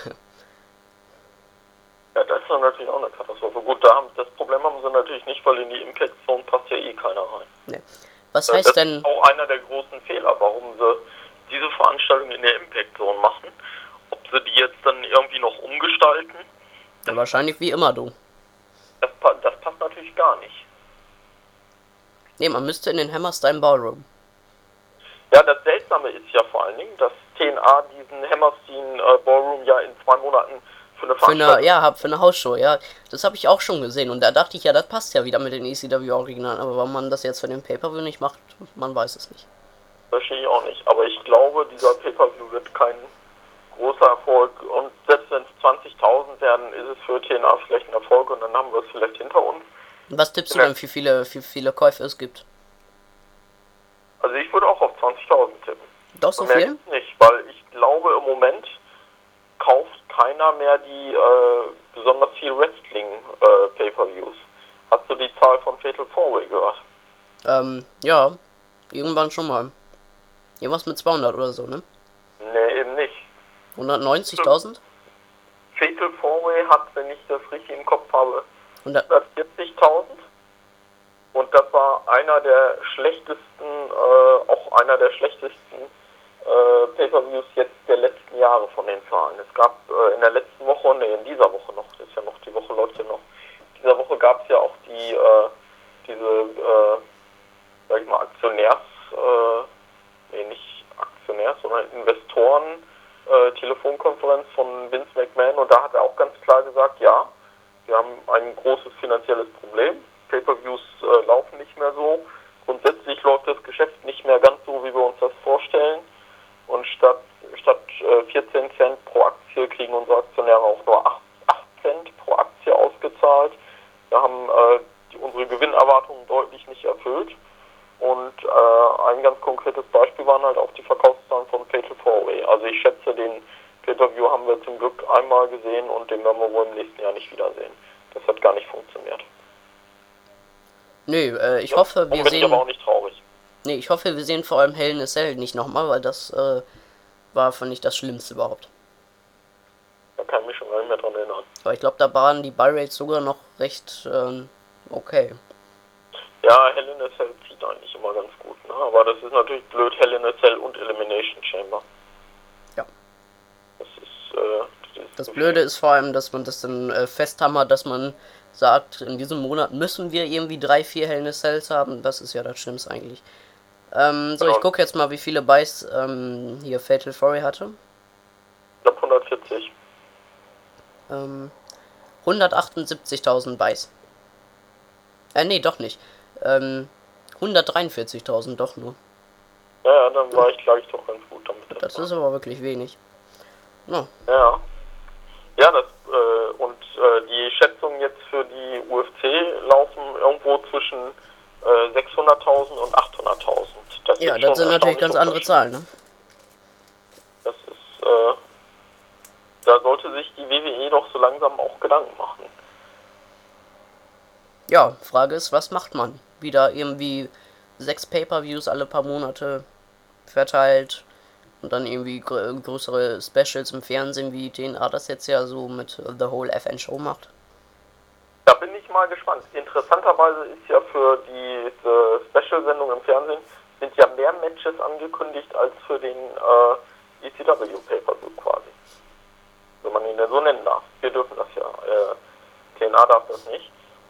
Ja, das ist dann natürlich auch eine Katastrophe. Gut, das Problem haben sie natürlich nicht, weil in die Impact Zone passt ja eh keiner rein. Nee. Was heißt das denn... ist auch einer der großen Fehler, warum sie diese Veranstaltung in der Impact Zone machen. Ob sie die jetzt dann irgendwie noch umgestalten. Ja, wahrscheinlich wie immer, du. Das passt natürlich gar nicht. Nee, man müsste in den Hammerstein Ballroom. Ja, das Seltsame ist ja vor allen Dingen, dass TNA diesen Hammerstein Ballroom ja in 2 Monaten für eine Veranstaltung... Für eine Hausshow, ja. Das habe ich auch schon gesehen. Und da dachte ich, ja, das passt ja wieder mit den ECW-Originalen. Aber warum man das jetzt für den Pay-Per-View nicht macht, man weiß es nicht. Verstehe ich auch nicht. Aber ich glaube, dieser Pay-Per-View wird kein großer Erfolg. Und selbst wenn es 20.000 werden, ist es für TNA vielleicht ein Erfolg. Und dann haben wir es vielleicht hinter uns. Was tippst du denn, wie viele Käufe es gibt? Also ich würde auch auf 20.000 tippen. Doch so viel? Nicht, weil ich glaube, im Moment kauft keiner mehr die besonders viel Wrestling-Pay-Per-Views. Hast du die Zahl von Fatal 4-Way gehört? Ja, irgendwann schon mal. Irgendwas mit 200 oder so, ne? Ne, eben nicht. 190.000? Fatal 4-Way hat, wenn ich das richtig im Kopf habe, 100. 140.000 Und das war einer der schlechtesten Pay-Per-Views jetzt der letzten Jahre von den Zahlen. Es gab in der letzten Woche, in dieser Woche noch, ist ja noch, die Woche läuft ja noch, dieser Woche gab es ja auch sag ich mal, nicht Aktionärs, sondern Investoren, Telefonkonferenz von Vince McMahon, und da hat er auch ganz klar gesagt, ja, wir haben ein großes finanzielles Problem, Pay-Per-Views laufen nicht mehr so, grundsätzlich läuft das Geschäft nicht mehr ganz so, wie wir uns das vorstellen, und statt 14 Cent pro Aktie kriegen unsere Aktionäre auch nur 8 Cent pro Aktie ausgezahlt. Wir haben unsere Gewinnerwartungen deutlich nicht erfüllt. Und ein ganz konkretes Beispiel waren halt auch die Verkaufszahlen von Fatal 4-Way. Also ich schätze, den Pay-Per-View haben wir zum Glück einmal gesehen und den werden wir wohl im nächsten Jahr nicht wiedersehen. Das hat gar nicht funktioniert. Nö, ich hoffe, wir sehen... aber auch nicht traurig. Nee, ich hoffe, wir sehen vor allem Hell in a Cell nicht nochmal, weil das war, fand ich, das Schlimmste überhaupt. Da kann ich mich schon gar nicht mehr dran erinnern. Aber ich glaube, da waren die Buy-Rates sogar noch recht okay. Ja, Hell in a Cell zieht eigentlich immer ganz gut, ne? Aber das ist natürlich blöd, Hell in a Cell und Elimination Chamber. Ja. Das Blöde ist vor allem, dass man das dann festhammert, dass man sagt, in diesem Monat müssen wir irgendwie 3-4 Hell in a Cells haben. Das ist ja das Schlimmste eigentlich. So, ich gucke jetzt mal, wie viele Buys hier Fatal 4-Way hatte. Ich glaube 140. 178.000 Buys. Nee, doch nicht. 143.000 doch nur. Ja, dann lag ich doch ganz gut damit. Das ist aber wirklich wenig. No. Ja. Ja, die Schätzungen jetzt für die UFC laufen irgendwo zwischen 600.000 und 800.000. Ja, das sind natürlich ganz andere Zahlen, ne? Das ist, da sollte sich die WWE doch so langsam auch Gedanken machen. Ja, Frage ist, was macht man? Wieder irgendwie 6 Pay-Per-Views alle paar Monate verteilt und dann irgendwie größere Specials im Fernsehen, wie TNA das jetzt ja so mit The Whole FN Show macht? Da bin ich mal gespannt. Interessanterweise ist ja für diese Special-Sendung im Fernsehen sind ja mehr Matches angekündigt als für den ECW Pay-Per-View quasi. Wenn man ihn denn so nennen darf. Wir dürfen das ja. TNA darf das nicht.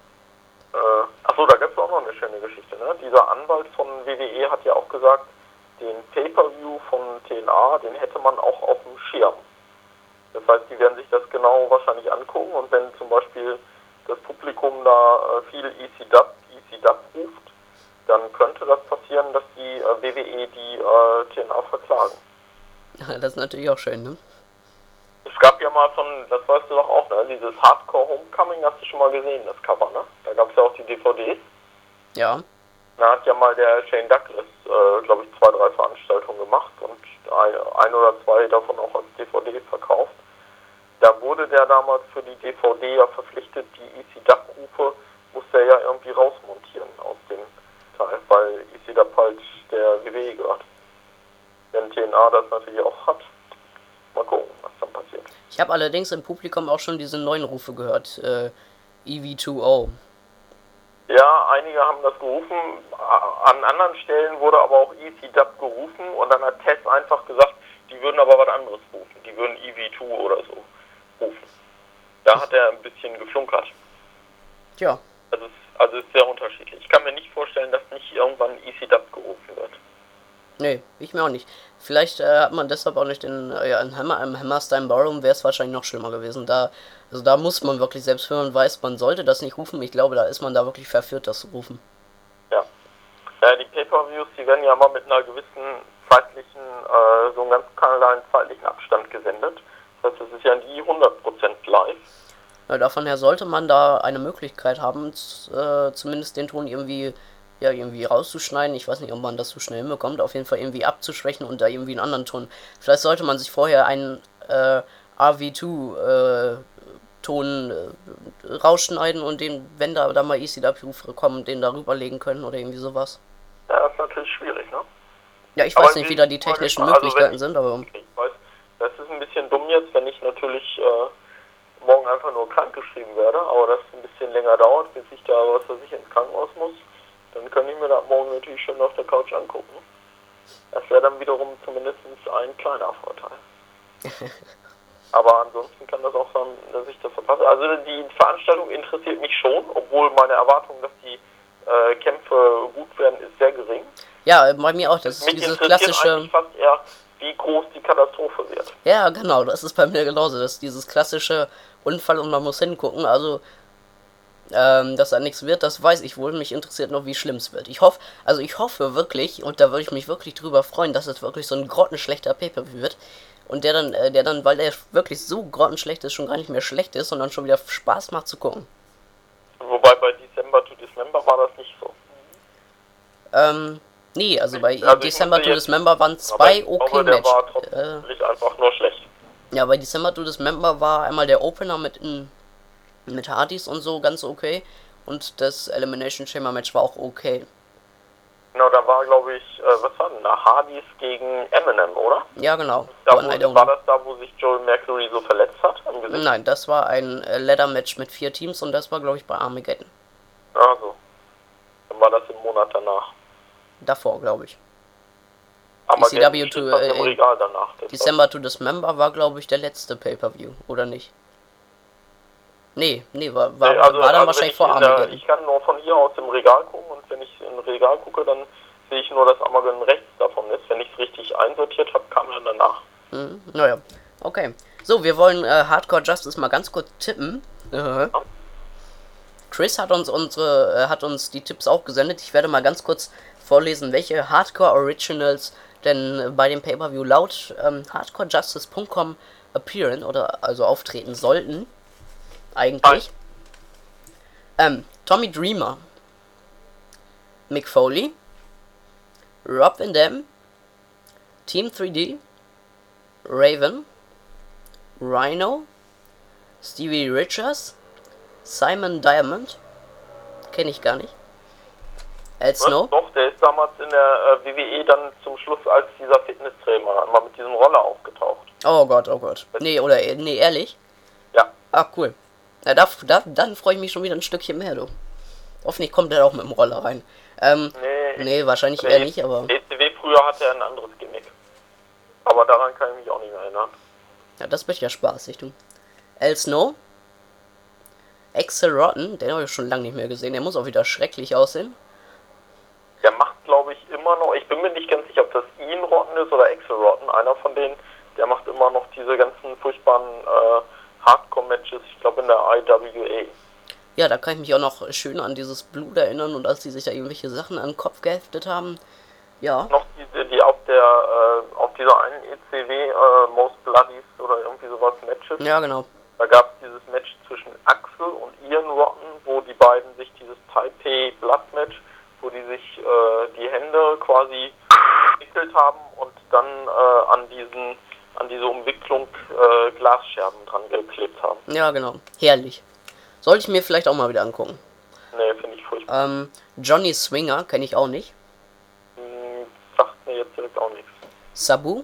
Achso, da gab es auch noch eine schöne Geschichte, ne? Dieser Anwalt von WWE hat ja auch gesagt, den Pay-Per-View von TNA, den hätte man auch auf dem Schirm. Das heißt, die werden sich das genau wahrscheinlich angucken, und wenn zum Beispiel das Publikum da viel EC-Dub ruft, dann könnte das passieren, dass die WWE die TNA verklagen. Ja, das ist natürlich auch schön, ne? Es gab ja mal das weißt du doch auch, ne? Dieses Hardcore Homecoming, hast du schon mal gesehen, das Cover, ne? Da gab es ja auch die DVDs. Ja. Da hat ja mal der Shane Douglas, glaube ich, 2, 3 Veranstaltungen gemacht und ein oder zwei davon auch als DVD verkauft. Da wurde der damals für die DVD ja verpflichtet, die EC-Dub-Rufe musste er ja irgendwie rausmontieren aus dem Teil, weil EC-Dub halt der WWE gehört. Wenn TNA das natürlich auch hat, mal gucken, was dann passiert. Ich habe allerdings im Publikum auch schon diese neuen Rufe gehört, EV2O. Ja, einige haben das gerufen, an anderen Stellen wurde aber auch EC-Dub gerufen, und dann hat Tess einfach gesagt, die würden aber was anderes rufen, die würden EV2 oder so rufen. Da hat er ein bisschen geflunkert. Tja. Also ist sehr unterschiedlich. Ich kann mir nicht vorstellen, dass nicht irgendwann EC-Dub gerufen wird. Nee, ich mir auch nicht. Vielleicht hat man deshalb auch nicht im Hammerstein Ballroom wäre es wahrscheinlich noch schlimmer gewesen. Da muss man wirklich, selbst wenn man weiß, man sollte das nicht rufen, ich glaube, da ist man da wirklich verführt, das zu rufen. Ja. Die Pay-Per-Views, die werden ja immer mit einer gewissen zeitlichen, so einem ganz kleinen zeitlichen Abstand gesendet. Das heißt, es ist ja nie 100% live. Ja, davon her sollte man da eine Möglichkeit haben, zumindest den Ton irgendwie rauszuschneiden. Ich weiß nicht, ob man das so schnell hinbekommt. Auf jeden Fall irgendwie abzuschwächen und da irgendwie einen anderen Ton. Vielleicht sollte man sich vorher einen RV2 Ton rausschneiden und den, wenn da mal ECW-Rufe kommen, den darüber legen können oder irgendwie sowas. Ja, das ist natürlich schwierig, ne? Ja, ich weiß nicht, wie da die technischen Möglichkeiten sind, aber... Ich weiß, das ist ein bisschen dumm jetzt, wenn ich natürlich morgen einfach nur krank geschrieben werde, aber das ein bisschen länger dauert, bis ich da, was weiß ich, ins Krankenhaus muss. Dann könnte ich mir das morgen natürlich schön auf der Couch angucken. Das wäre dann wiederum zumindest ein kleiner Vorteil. Aber ansonsten kann das auch sein, dass ich das verpasse. Also die Veranstaltung interessiert mich schon, obwohl meine Erwartung, dass die Kämpfe gut werden, ist sehr gering. Ja, bei mir auch. Das ist Mich dieses interessiert klassische... eigentlich fast eher, wie groß die Katastrophe wird. Ja, genau, das ist bei mir genauso. Das ist dieses klassische Unfall und man muss hingucken. Also, dass da nichts wird, das weiß ich wohl. Mich interessiert noch, wie schlimm es wird. Ich hoffe wirklich, und da würde ich mich wirklich drüber freuen, dass es wirklich so ein grottenschlechter Pay-Per-View wird. Und der dann, weil der wirklich so grottenschlecht ist, schon gar nicht mehr schlecht ist, sondern schon wieder Spaß macht zu gucken. Wobei bei December to Dismember war das nicht so. Nee, also bei December to Dismember waren zwei okay der Matches. war trotzdem einfach nur schlecht. Ja, bei December to Dismember war einmal der Opener mit Hardys und so ganz okay. Und das Elimination Chamber Match war auch okay. Genau, da war, glaube ich, was war denn da? Hardys gegen Eminem, oder? Ja, genau. War das da, wo sich Joel Mercury so verletzt hat am Gesicht? Nein, das war ein Ladder-Match mit 4 Teams und das war, glaube ich, bei Armageddon. Ach so. Dann war das im Monat danach. Davor, glaube ich. ECW to im Regal danach. December to Dismember war, glaube ich, der letzte Pay-Per-View, oder nicht? Nee, war dann wahrscheinlich vor Armageddon. Ich kann nur von hier aus im Regal gucken und wenn ich im Regal gucke, dann sehe ich nur, dass Armageddon rechts davon ist. Wenn ich es richtig einsortiert habe, kam er danach. Naja, okay. So, wir wollen Hardcore Justice mal ganz kurz tippen. Ja. Chris hat uns die Tipps auch gesendet. Ich werde mal ganz kurz vorlesen, welche Hardcore Originals denn bei dem Pay-Per-View laut hardcorejustice.com appearen oder also auftreten sollten. Eigentlich. Tommy Dreamer, Mick Foley, Rob Van Dam, Team 3D, Raven, Rhino, Stevie Richards, Simon Diamond, kenne ich gar nicht. Al Snow. Doch, der ist damals in der WWE dann zum Schluss als dieser Fitnesstrainer einmal mit diesem Roller aufgetaucht. Oh Gott. Nee, ehrlich? Ja. Ach, cool. Ja, dann freue ich mich schon wieder ein Stückchen mehr, du. Hoffentlich kommt der auch mit dem Roller rein. Nee, wahrscheinlich eher nicht, aber... ECW früher hatte er ein anderes Gimmick. Aber daran kann ich mich auch nicht mehr erinnern. Ja, das wird ja spaßig, du. Al Snow. Axel Rotten, den habe ich schon lange nicht mehr gesehen. Der muss auch wieder schrecklich aussehen. Der macht, glaube ich, immer noch... Ich bin mir nicht ganz sicher, ob das Ian Rotten ist oder Axel Rotten. Einer von denen, der macht immer noch diese ganzen furchtbaren Hardcore-Matches, ich glaube in der IWA. Ja, da kann ich mich auch noch schön an dieses Blut erinnern und als die sich da irgendwelche Sachen an den Kopf geheftet haben. Ja. Noch die auf dieser einen ECW Most Bloodies oder irgendwie sowas Matches. Ja, genau. Da gab es dieses Match zwischen Axel und Ian Rotten, wo die beiden sich dieses Taipei Blood Match, wo die sich die Hände quasi entwickelt haben und dann an diese Umwicklung Glasscherben dran geklebt haben. Ja, genau. Herrlich. Sollte ich mir vielleicht auch mal wieder angucken. Nee, finde ich furchtbar. Johnny Swinger kenne ich auch nicht. Sagt mir jetzt direkt auch nichts. Sabu.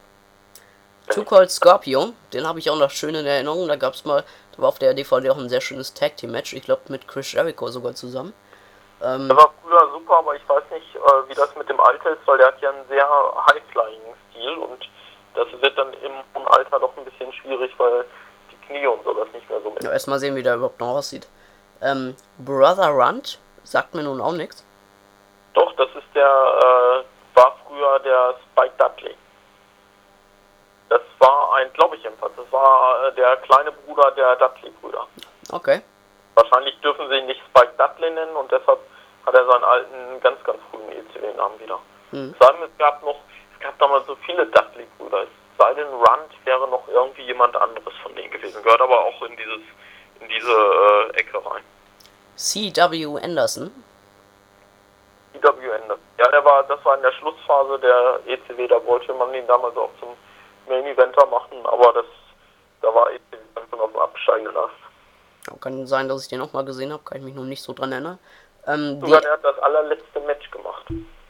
Too Cold Scorpio, den habe ich auch noch schön in Erinnerung. Da war auf der DVD auch ein sehr schönes Tag Team Match. Ich glaube mit Chris Jericho sogar zusammen. Der war früher super, aber ich weiß nicht, wie das mit dem Alter ist, weil der hat ja einen sehr High-Flying-Stil und das wird dann im hohen Alter doch ein bisschen schwierig, weil die Knie und so das nicht mehr so mit. Ja, erstmal sehen, wie der überhaupt noch aussieht. Brother Runt sagt mir nun auch nichts. Doch, das ist war früher der Spike Dudley. Das war glaube ich jedenfalls, das war der kleine Bruder der Dudley-Brüder. Okay. Wahrscheinlich dürfen sie ihn nicht Spike Dudley nennen und deshalb hat er seinen alten, ganz, ganz frühen ECW-Namen wieder. Es gab damals so viele Dudley-Brüder. Es sei denn, Runt wäre noch irgendwie jemand anderes von denen gewesen. Gehört aber auch in diese Ecke rein. C.W. Anderson. C.W. Anderson. Ja, das war in der Schlussphase der ECW, da wollte man ihn damals auch zum Main-Eventer machen, aber da war ECW dann schon auf dem absteigenden Ast. Kann sein, dass ich den auch mal gesehen habe, kann ich mich noch nicht so dran erinnern. Sogar der hat das allerletzte Match gemacht.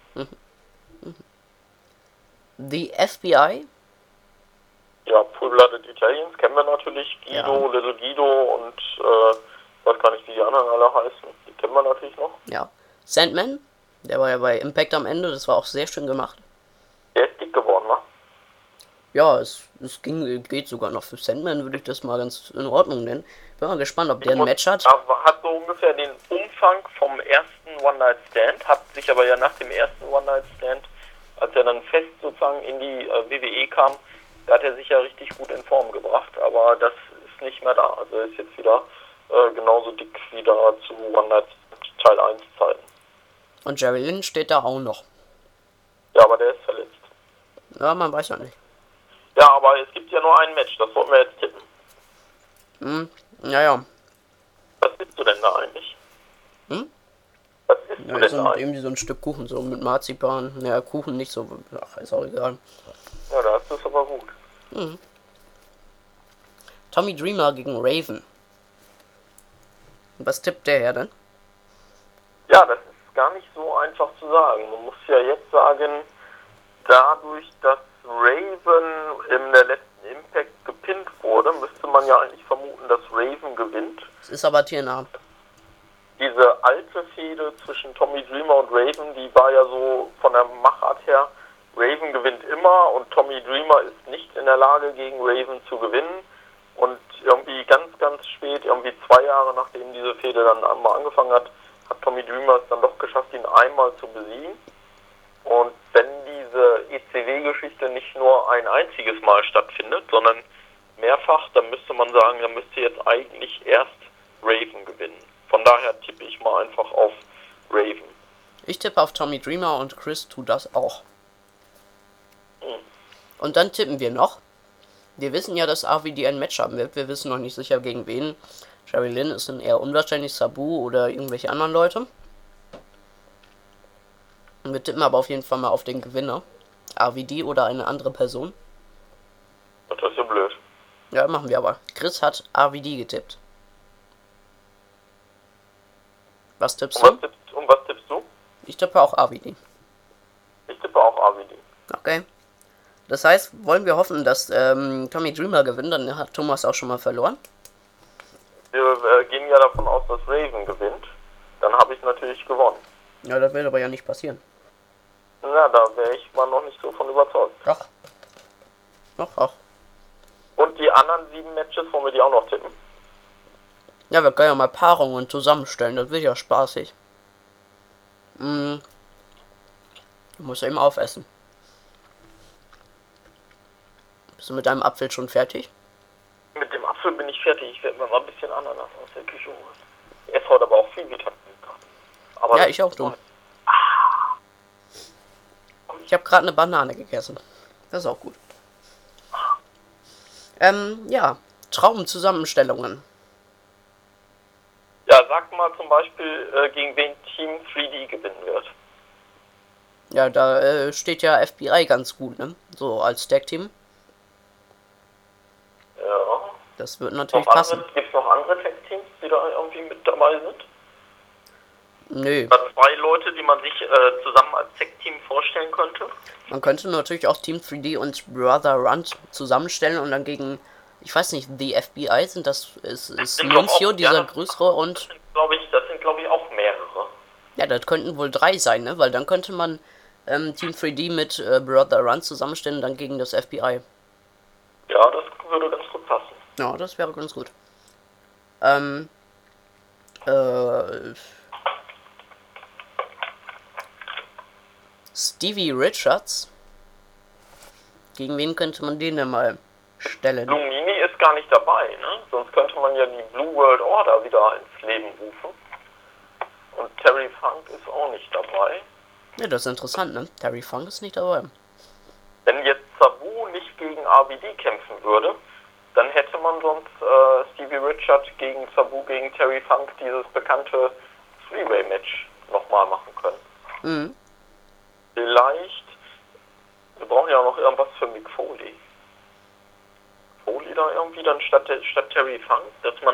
The FBI. Ja, Full-Blooded Italians kennen wir natürlich. Guido, Ja. Little Guido und weiß gar nicht, wie die anderen alle heißen. Die kennen wir natürlich noch. Ja. Sandman. Der war ja bei Impact am Ende, das war auch sehr schön gemacht. Der ist dick geworden, wa? Ja, geht sogar noch für Sandman, würde ich das mal ganz in Ordnung nennen. Bin mal gespannt, ob der ein Match hat. Hat so ungefähr den Umfang vom ersten One-Night-Stand, hat sich aber ja nach dem ersten One-Night-Stand, als er dann fest sozusagen in die WWE kam, da hat er sich ja richtig gut in Form gebracht, aber das ist nicht mehr da. Also er ist jetzt wieder genauso dick wie da zu One-Night-Stand Teil 1 Zeiten. Und Jerry Lynn steht da auch noch. Ja, aber der ist verletzt. Ja, man weiß ja nicht. Ja, aber es gibt ja nur ein Match, das wollten wir jetzt tippen. Naja. Was isst du denn da eigentlich? Was isst du Ja, denn so da eigentlich? irgendwie so ein Stück Kuchen, so mit Marzipan. Naja, Kuchen nicht so. Ach, ist auch egal. Ja, da hast du es aber gut. Tommy Dreamer gegen Raven. Was tippt der her denn? Ja, das ist gar nicht so einfach zu sagen. Man muss ja jetzt sagen, dadurch, dass Raven in der letzten Impact gepinnt wurde, müsste man ja eigentlich vermuten, dass Raven gewinnt. Es ist aber TNA. Diese alte Fehde zwischen Tommy Dreamer und Raven, die war ja so von der Machart her, Raven gewinnt immer und Tommy Dreamer ist nicht in der Lage, gegen Raven zu gewinnen. Und irgendwie ganz, ganz spät, irgendwie 2 Jahre nachdem diese Fehde dann einmal angefangen hat, hat Tommy Dreamer es dann doch geschafft, ihn einmal zu besiegen. Und wenn diese ECW-Geschichte nicht nur ein einziges Mal stattfindet, sondern mehrfach, dann müsste man sagen, dann müsste jetzt eigentlich erst Raven gewinnen. Von daher tippe ich mal einfach auf Raven. Ich tippe auf Tommy Dreamer und Chris tut das auch. Und dann tippen wir noch. Wir wissen ja, dass RVD ein Match haben wird. Wir wissen noch nicht sicher gegen wen. Jerry Lynn ist dann eher unwahrscheinlich, Sabu oder irgendwelche anderen Leute. Und wir tippen aber auf jeden Fall mal auf den Gewinner. RVD oder eine andere Person. Das ist ja blöd. Ja, machen wir aber. Chris hat RVD getippt. Was tippst du? Und was tippst du? Ich tippe auch RVD. Ich tippe auch RVD. Okay. Das heißt, wollen wir hoffen, dass Tommy Dreamer gewinnt, dann hat Thomas auch schon mal verloren. Wir gehen ja davon aus, dass Raven gewinnt. Dann habe ich natürlich gewonnen. Ja, das wird aber ja nicht passieren. Na, da wäre ich mal noch nicht so von überzeugt. Doch. Doch. Und die anderen 7 Matches wollen wir die auch noch tippen? Ja, wir können ja mal Paarungen zusammenstellen, das wird ja spaßig. Ich muss eben aufessen. Bist du mit deinem Apfel schon fertig? Mit dem Apfel bin ich fertig. Ich werde mir mal ein bisschen Ananas aus der Küche holen. Ich esse heute aber auch viel Vitamine. Aber ja, ich auch, du. Ich habe gerade eine Banane gegessen. Das ist auch gut. Ja, Traumzusammenstellungen. Ja, sag mal zum Beispiel, gegen wen Team 3D gewinnen wird. Ja, da steht ja FBI ganz gut, ne? So als Tag-Team. Ja. Das wird natürlich passen. Gibt es noch andere Tag-Teams, die da irgendwie mit dabei sind? Nö. Oder 2 Leute, die man sich zusammen als Tag-Team vorstellen könnte? Man könnte natürlich auch Team 3D und Brother Runt zusammenstellen und dann gegen, ich weiß nicht, die FBI ist Nuncio, dieser größere und... Das sind glaube ich auch mehrere. Ja, das könnten wohl 3 sein, ne? Weil dann könnte man Team 3D mit Brother Runt zusammenstellen und dann gegen das FBI. Ja, das würde ganz gut passen. Ja, das wäre ganz gut. Stevie Richards. Gegen wen könnte man den denn mal stellen? Blue Mini ist gar nicht dabei, ne? Sonst könnte man ja die Blue World Order wieder ins Leben rufen. Und Terry Funk ist auch nicht dabei. Ja, das ist interessant, ne? Terry Funk ist nicht dabei. Wenn jetzt Sabu nicht gegen RVD kämpfen würde, dann hätte man sonst Stevie Richards gegen Sabu gegen Terry Funk dieses bekannte Three-Way-Match nochmal machen können. Vielleicht, wir brauchen ja noch irgendwas für Mick Foley. Foley da irgendwie dann statt Terry Funk, dass man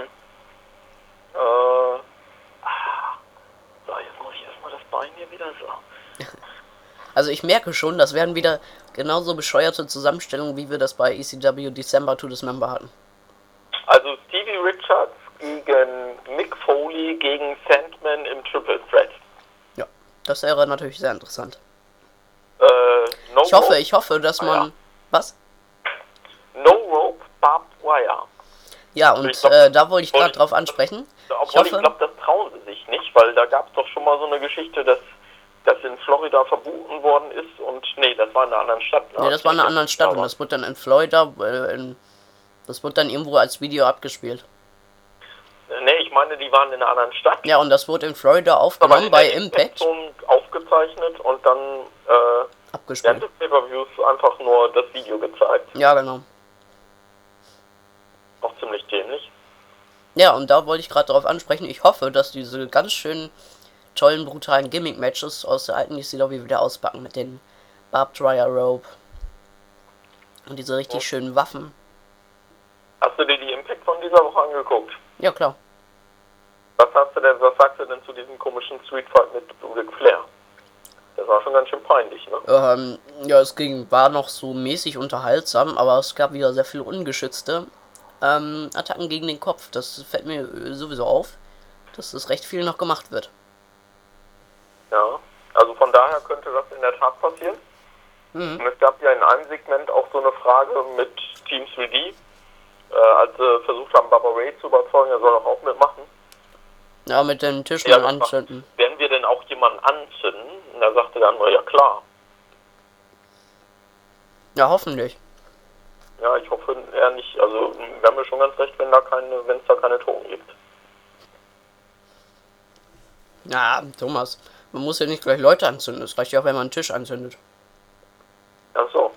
so, jetzt muss ich erstmal das Bein hier wieder so. Also ich merke schon, das werden wieder genauso bescheuerte Zusammenstellungen, wie wir das bei ECW December to Dismember hatten. Also Stevie Richards gegen Mick Foley gegen Sandman im Triple Threat. Ja. Das wäre natürlich sehr interessant. No Ich hoffe, dass man... Ja. Was? No Rope Barbed Wire. Ja, und Ich glaub, da wollte ich gerade drauf ansprechen. Obwohl ich glaube, das trauen sie sich nicht, weil da gab es doch schon mal so eine Geschichte, dass das in Florida verboten worden ist und das war in einer anderen Stadt. Nee, das war in einer anderen Stadt und das wird dann in Florida, das wird dann irgendwo als Video abgespielt. Nee, ich meine, die waren in einer anderen Stadt. Ja, und das wurde in Florida aufgenommen bei Impact. Aufgezeichnet und dann abgespielt. während des Pay-Per-Views einfach nur das Video gezeigt. Ja, genau. Auch ziemlich dämlich. Ja, und da wollte ich gerade darauf ansprechen. Ich hoffe, dass diese ganz schönen, tollen, brutalen Gimmick-Matches aus der alten ECW wieder auspacken mit den Barbed Wire Rope und diese richtig schönen Waffen. Hast du dir die Impact von dieser Woche angeguckt? Ja, klar. Was sagst du denn zu diesem komischen Street Fight mit Ric Flair? Das war schon ganz schön peinlich, ne? Ja, war noch so mäßig unterhaltsam, aber es gab wieder sehr viele ungeschützte Attacken gegen den Kopf. Das fällt mir sowieso auf, dass das recht viel noch gemacht wird. Ja, also von daher könnte das in der Tat passieren. Und es gab ja in einem Segment auch so eine Frage mit Team 3D, als sie versucht haben, Bubba Ray zu überzeugen, er soll auch mitmachen. Ja, mit den Tischen anzünden. Werden wir denn auch jemanden anzünden? Und da sagte der andere, ja klar. Ja, hoffentlich. Ja, ich hoffe eher nicht. Also, wir haben ja schon ganz recht, wenn es da keine Toten gibt. Ja, Thomas, man muss ja nicht gleich Leute anzünden. Es reicht ja auch, wenn man einen Tisch anzündet. Ach so.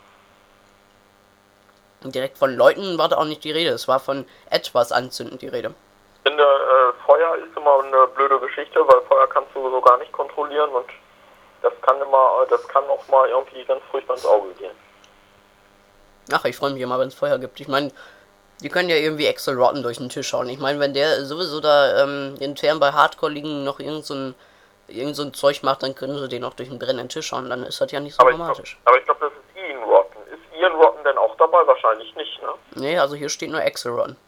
Und direkt von Leuten war da auch nicht die Rede. Es war von etwas anzünden die Rede. Ich finde, Feuer ist immer eine blöde Geschichte, weil Feuer kannst du so gar nicht kontrollieren und das kann auch mal irgendwie ganz furchtbar ins Auge gehen. Ach, ich freue mich immer, wenn es Feuer gibt. Ich meine, die können ja irgendwie Axel Rotten durch den Tisch hauen. Ich meine, wenn der sowieso da intern bei Hardcore liegen noch irgend so ein Zeug macht, dann können sie den auch durch den brennenden Tisch hauen. Dann ist das ja nicht so dramatisch. Aber ich glaube, das ist Ian Rotten. Ist Ian Rotten denn auch dabei? Wahrscheinlich nicht, ne? Nee, also hier steht nur Axel Rotten.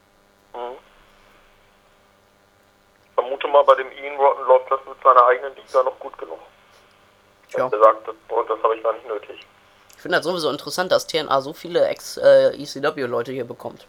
Ich vermute mal, bei dem Ian Rotten läuft das mit seiner eigenen Liga noch gut genug. Ja. Er sagt, das habe ich gar nicht nötig. Ich finde das sowieso interessant, dass TNA so viele Ex-ECW-Leute hier bekommt.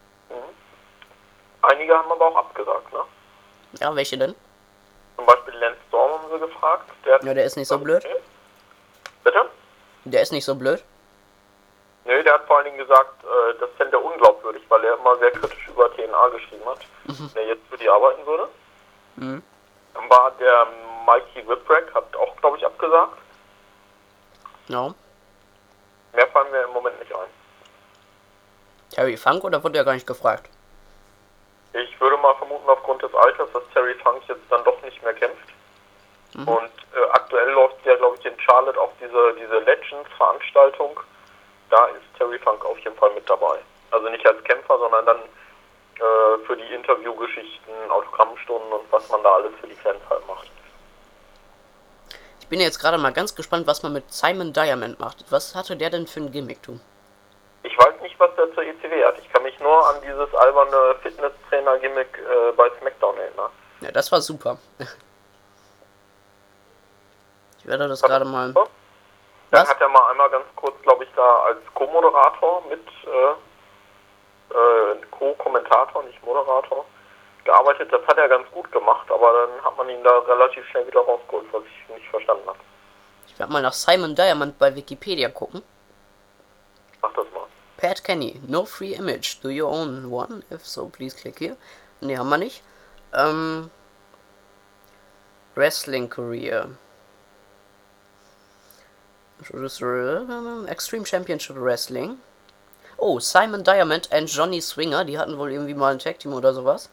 Einige haben aber auch abgesagt, ne? Ja, welche denn? Zum Beispiel Lance Storm haben sie gefragt. Der ist nicht so blöd. Bitte? Der ist nicht so blöd. Nee, der hat vor allen Dingen gesagt, das fände er unglaubwürdig, weil er immer sehr kritisch über TNA geschrieben hat, der jetzt für die arbeiten würde. Dann war der Mikey Whipwreck, hat auch, glaube ich, abgesagt. Ja. Mehr fallen mir im Moment nicht ein. Terry Funk, oder wurde er gar nicht gefragt? Ich würde mal vermuten, aufgrund des Alters, dass Terry Funk jetzt dann doch nicht mehr kämpft. Und aktuell läuft ja, glaube ich, in Charlotte auch diese Legends-Veranstaltung. Da ist Terry Funk auf jeden Fall mit dabei. Also nicht als Kämpfer, sondern dann für die Interviewgeschichten, Autogrammstunden und was man da alles für die Fans halt macht. Ich bin jetzt gerade mal ganz gespannt, was man mit Simon Diamond macht. Was hatte der denn für ein Gimmick, du? Ich weiß nicht, was der zur ECW hat. Ich kann mich nur an dieses alberne Fitnesstrainer-Gimmick bei SmackDown erinnern. Ja, das war super. Ich werde das gerade mal... Dann hat er mal einmal ganz kurz, glaube ich, da als Co-Moderator mit Co-Kommentator, nicht Moderator, gearbeitet. Das hat er ganz gut gemacht, aber dann hat man ihn da relativ schnell wieder rausgeholt, was ich nicht verstanden habe. Ich werde mal nach Simon Diamond bei Wikipedia gucken. Mach das mal. Pat Kenny, no free image. Do you own one? If so, please click here. Ne, haben wir nicht. Wrestling Career. Extreme Championship Wrestling. Oh, Simon Diamond and Johnny Swinger, die hatten wohl irgendwie mal ein Tag Team oder sowas.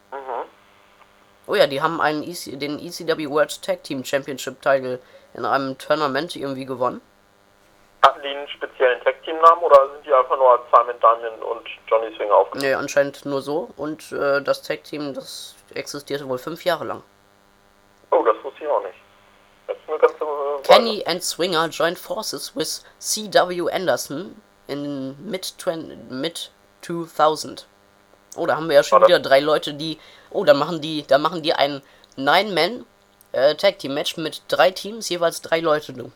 Oh ja, die haben den ECW World Tag Team Championship Title in einem Tournament irgendwie gewonnen. Hatten die einen speziellen Tag Team Namen oder sind die einfach nur als Simon Diamond und Johnny Swinger aufgetreten? Nee, anscheinend nur so. Und das Tag Team, das existierte wohl 5 Jahre lang. Oh, das wusste ich auch nicht. Das ist eine ganze Kenny and Swinger joined forces with C.W. Anderson in mid-2000. Oh, da haben wir ja schon wieder 3 Leute, die... Oh, da machen die einen 9-Man Tag Team Match mit 3 Teams, jeweils 3 Leute nur.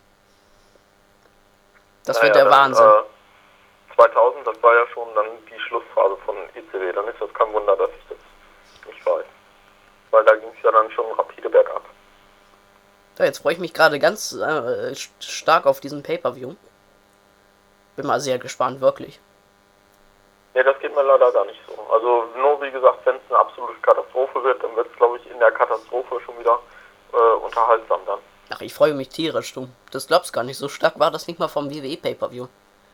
Das Naja, wird der dann, Wahnsinn. 2000, das war ja schon dann die Schlussphase von ECW. Dann ist das kein Wunder, dass ich das nicht weiß. Weil da ging es ja dann schon rapide bergab. So, jetzt freue ich mich gerade ganz stark auf diesen Pay-Per-View. Bin mal sehr gespannt, wirklich. Ne, das geht mir leider gar nicht so. Also nur wie gesagt, wenn es eine absolute Katastrophe wird, dann wird es, glaube ich, in der Katastrophe schon wieder unterhaltsam dann. Ach, ich freue mich tierisch, du. Das glaubst gar nicht. So stark war das nicht mal vom WWE Pay-Per-View.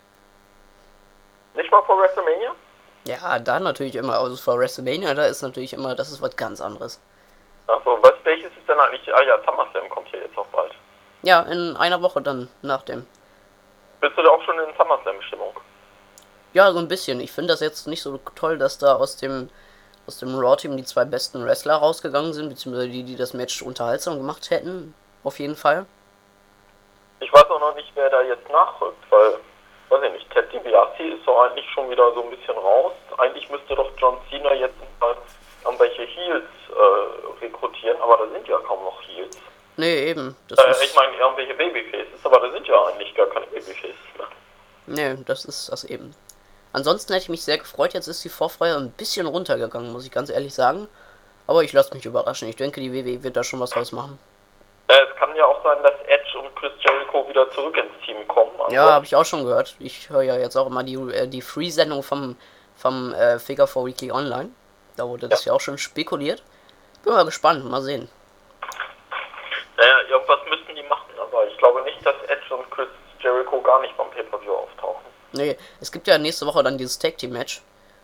Nicht mal vor WrestleMania? Ja, da natürlich immer. Also vor WrestleMania, da ist natürlich immer, das ist was ganz anderes. Achso, welches ist denn eigentlich? Ah ja, SummerSlam kommt hier jetzt auch bald. Ja, in einer Woche dann nach dem. Bist du da auch schon in SummerSlam-Stimmung? Ja, so ein bisschen. Ich finde das jetzt nicht so toll, dass da aus dem Raw-Team die 2 besten Wrestler rausgegangen sind, beziehungsweise die das Match unterhaltsam gemacht hätten. Auf jeden Fall. Ich weiß auch noch nicht, wer da jetzt nachrückt, weil, weiß ich nicht, Ted DiBiase ist doch eigentlich schon wieder so ein bisschen raus. Eigentlich müsste doch John Cena jetzt mal irgendwelche Heels rekrutieren, aber da sind ja kaum noch Heels. Nee, eben. Ich meine, irgendwelche Babyfaces, aber da sind ja eigentlich gar keine Babyfaces mehr. Nee, das ist das eben. Ansonsten hätte ich mich sehr gefreut, jetzt ist die Vorfreude ein bisschen runtergegangen, muss ich ganz ehrlich sagen. Aber ich lasse mich überraschen. Ich denke, die WWE wird da schon was draus machen. Es kann ja auch sein, dass Edge und Chris Jericho wieder zurück ins Team kommen. Ja, habe ich auch schon gehört. Ich höre ja jetzt auch immer die Free-Sendung vom Figure 4 Weekly Online. Da wurde das ja auch schon spekuliert. Bin mal gespannt, mal sehen. Naja, irgendwas müssen die machen, aber ich glaube nicht, dass Edge und Chris Jericho gar nicht beim Pay-Per-View auftauchen. Nee, es gibt ja nächste Woche dann dieses Tag Team Match.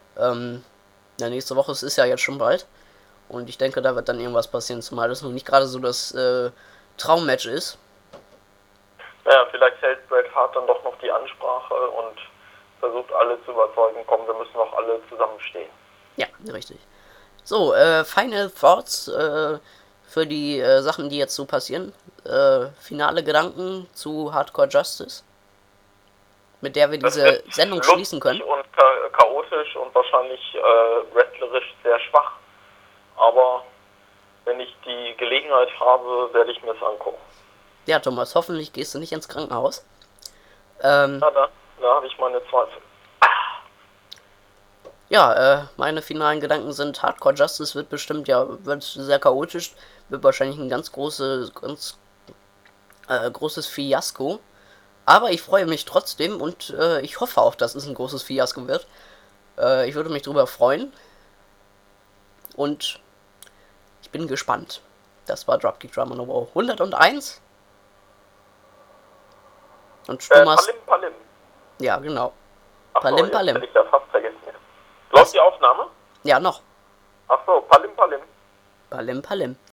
Ja, nächste Woche, es ist ja jetzt schon bald. Und ich denke, da wird dann irgendwas passieren, zumal das noch nicht gerade so das Traummatch ist. Naja, vielleicht hält Bret Hart dann doch noch die Ansprache und versucht alle zu überzeugen, komm, wir müssen noch alle zusammenstehen. Ja, richtig. So, Final Thoughts für die Sachen, die jetzt so passieren. Finale Gedanken zu Hardcore Justice, mit der wir diese Sendung schließen können. Und chaotisch und wahrscheinlich wrestlerisch sehr schwach. Aber wenn ich die Gelegenheit habe, werde ich mir es angucken. Ja, Thomas, hoffentlich gehst du nicht ins Krankenhaus. Da habe ich meine Zweifel. Ja, meine finalen Gedanken sind, Hardcore Justice wird bestimmt, wird sehr chaotisch, wird wahrscheinlich ein ganz großes Fiasko. Aber ich freue mich trotzdem und ich hoffe auch, dass es ein großes Fiasko wird. Ich würde mich darüber freuen. Und ich bin gespannt. Das war Dropkick Drama Nummer 101. Und Thomas... Palim. Ja, genau. Palim. Hätte ich ja fast vergessen. Läuft die Aufnahme? Ja, noch. Achso, Palim. Palim.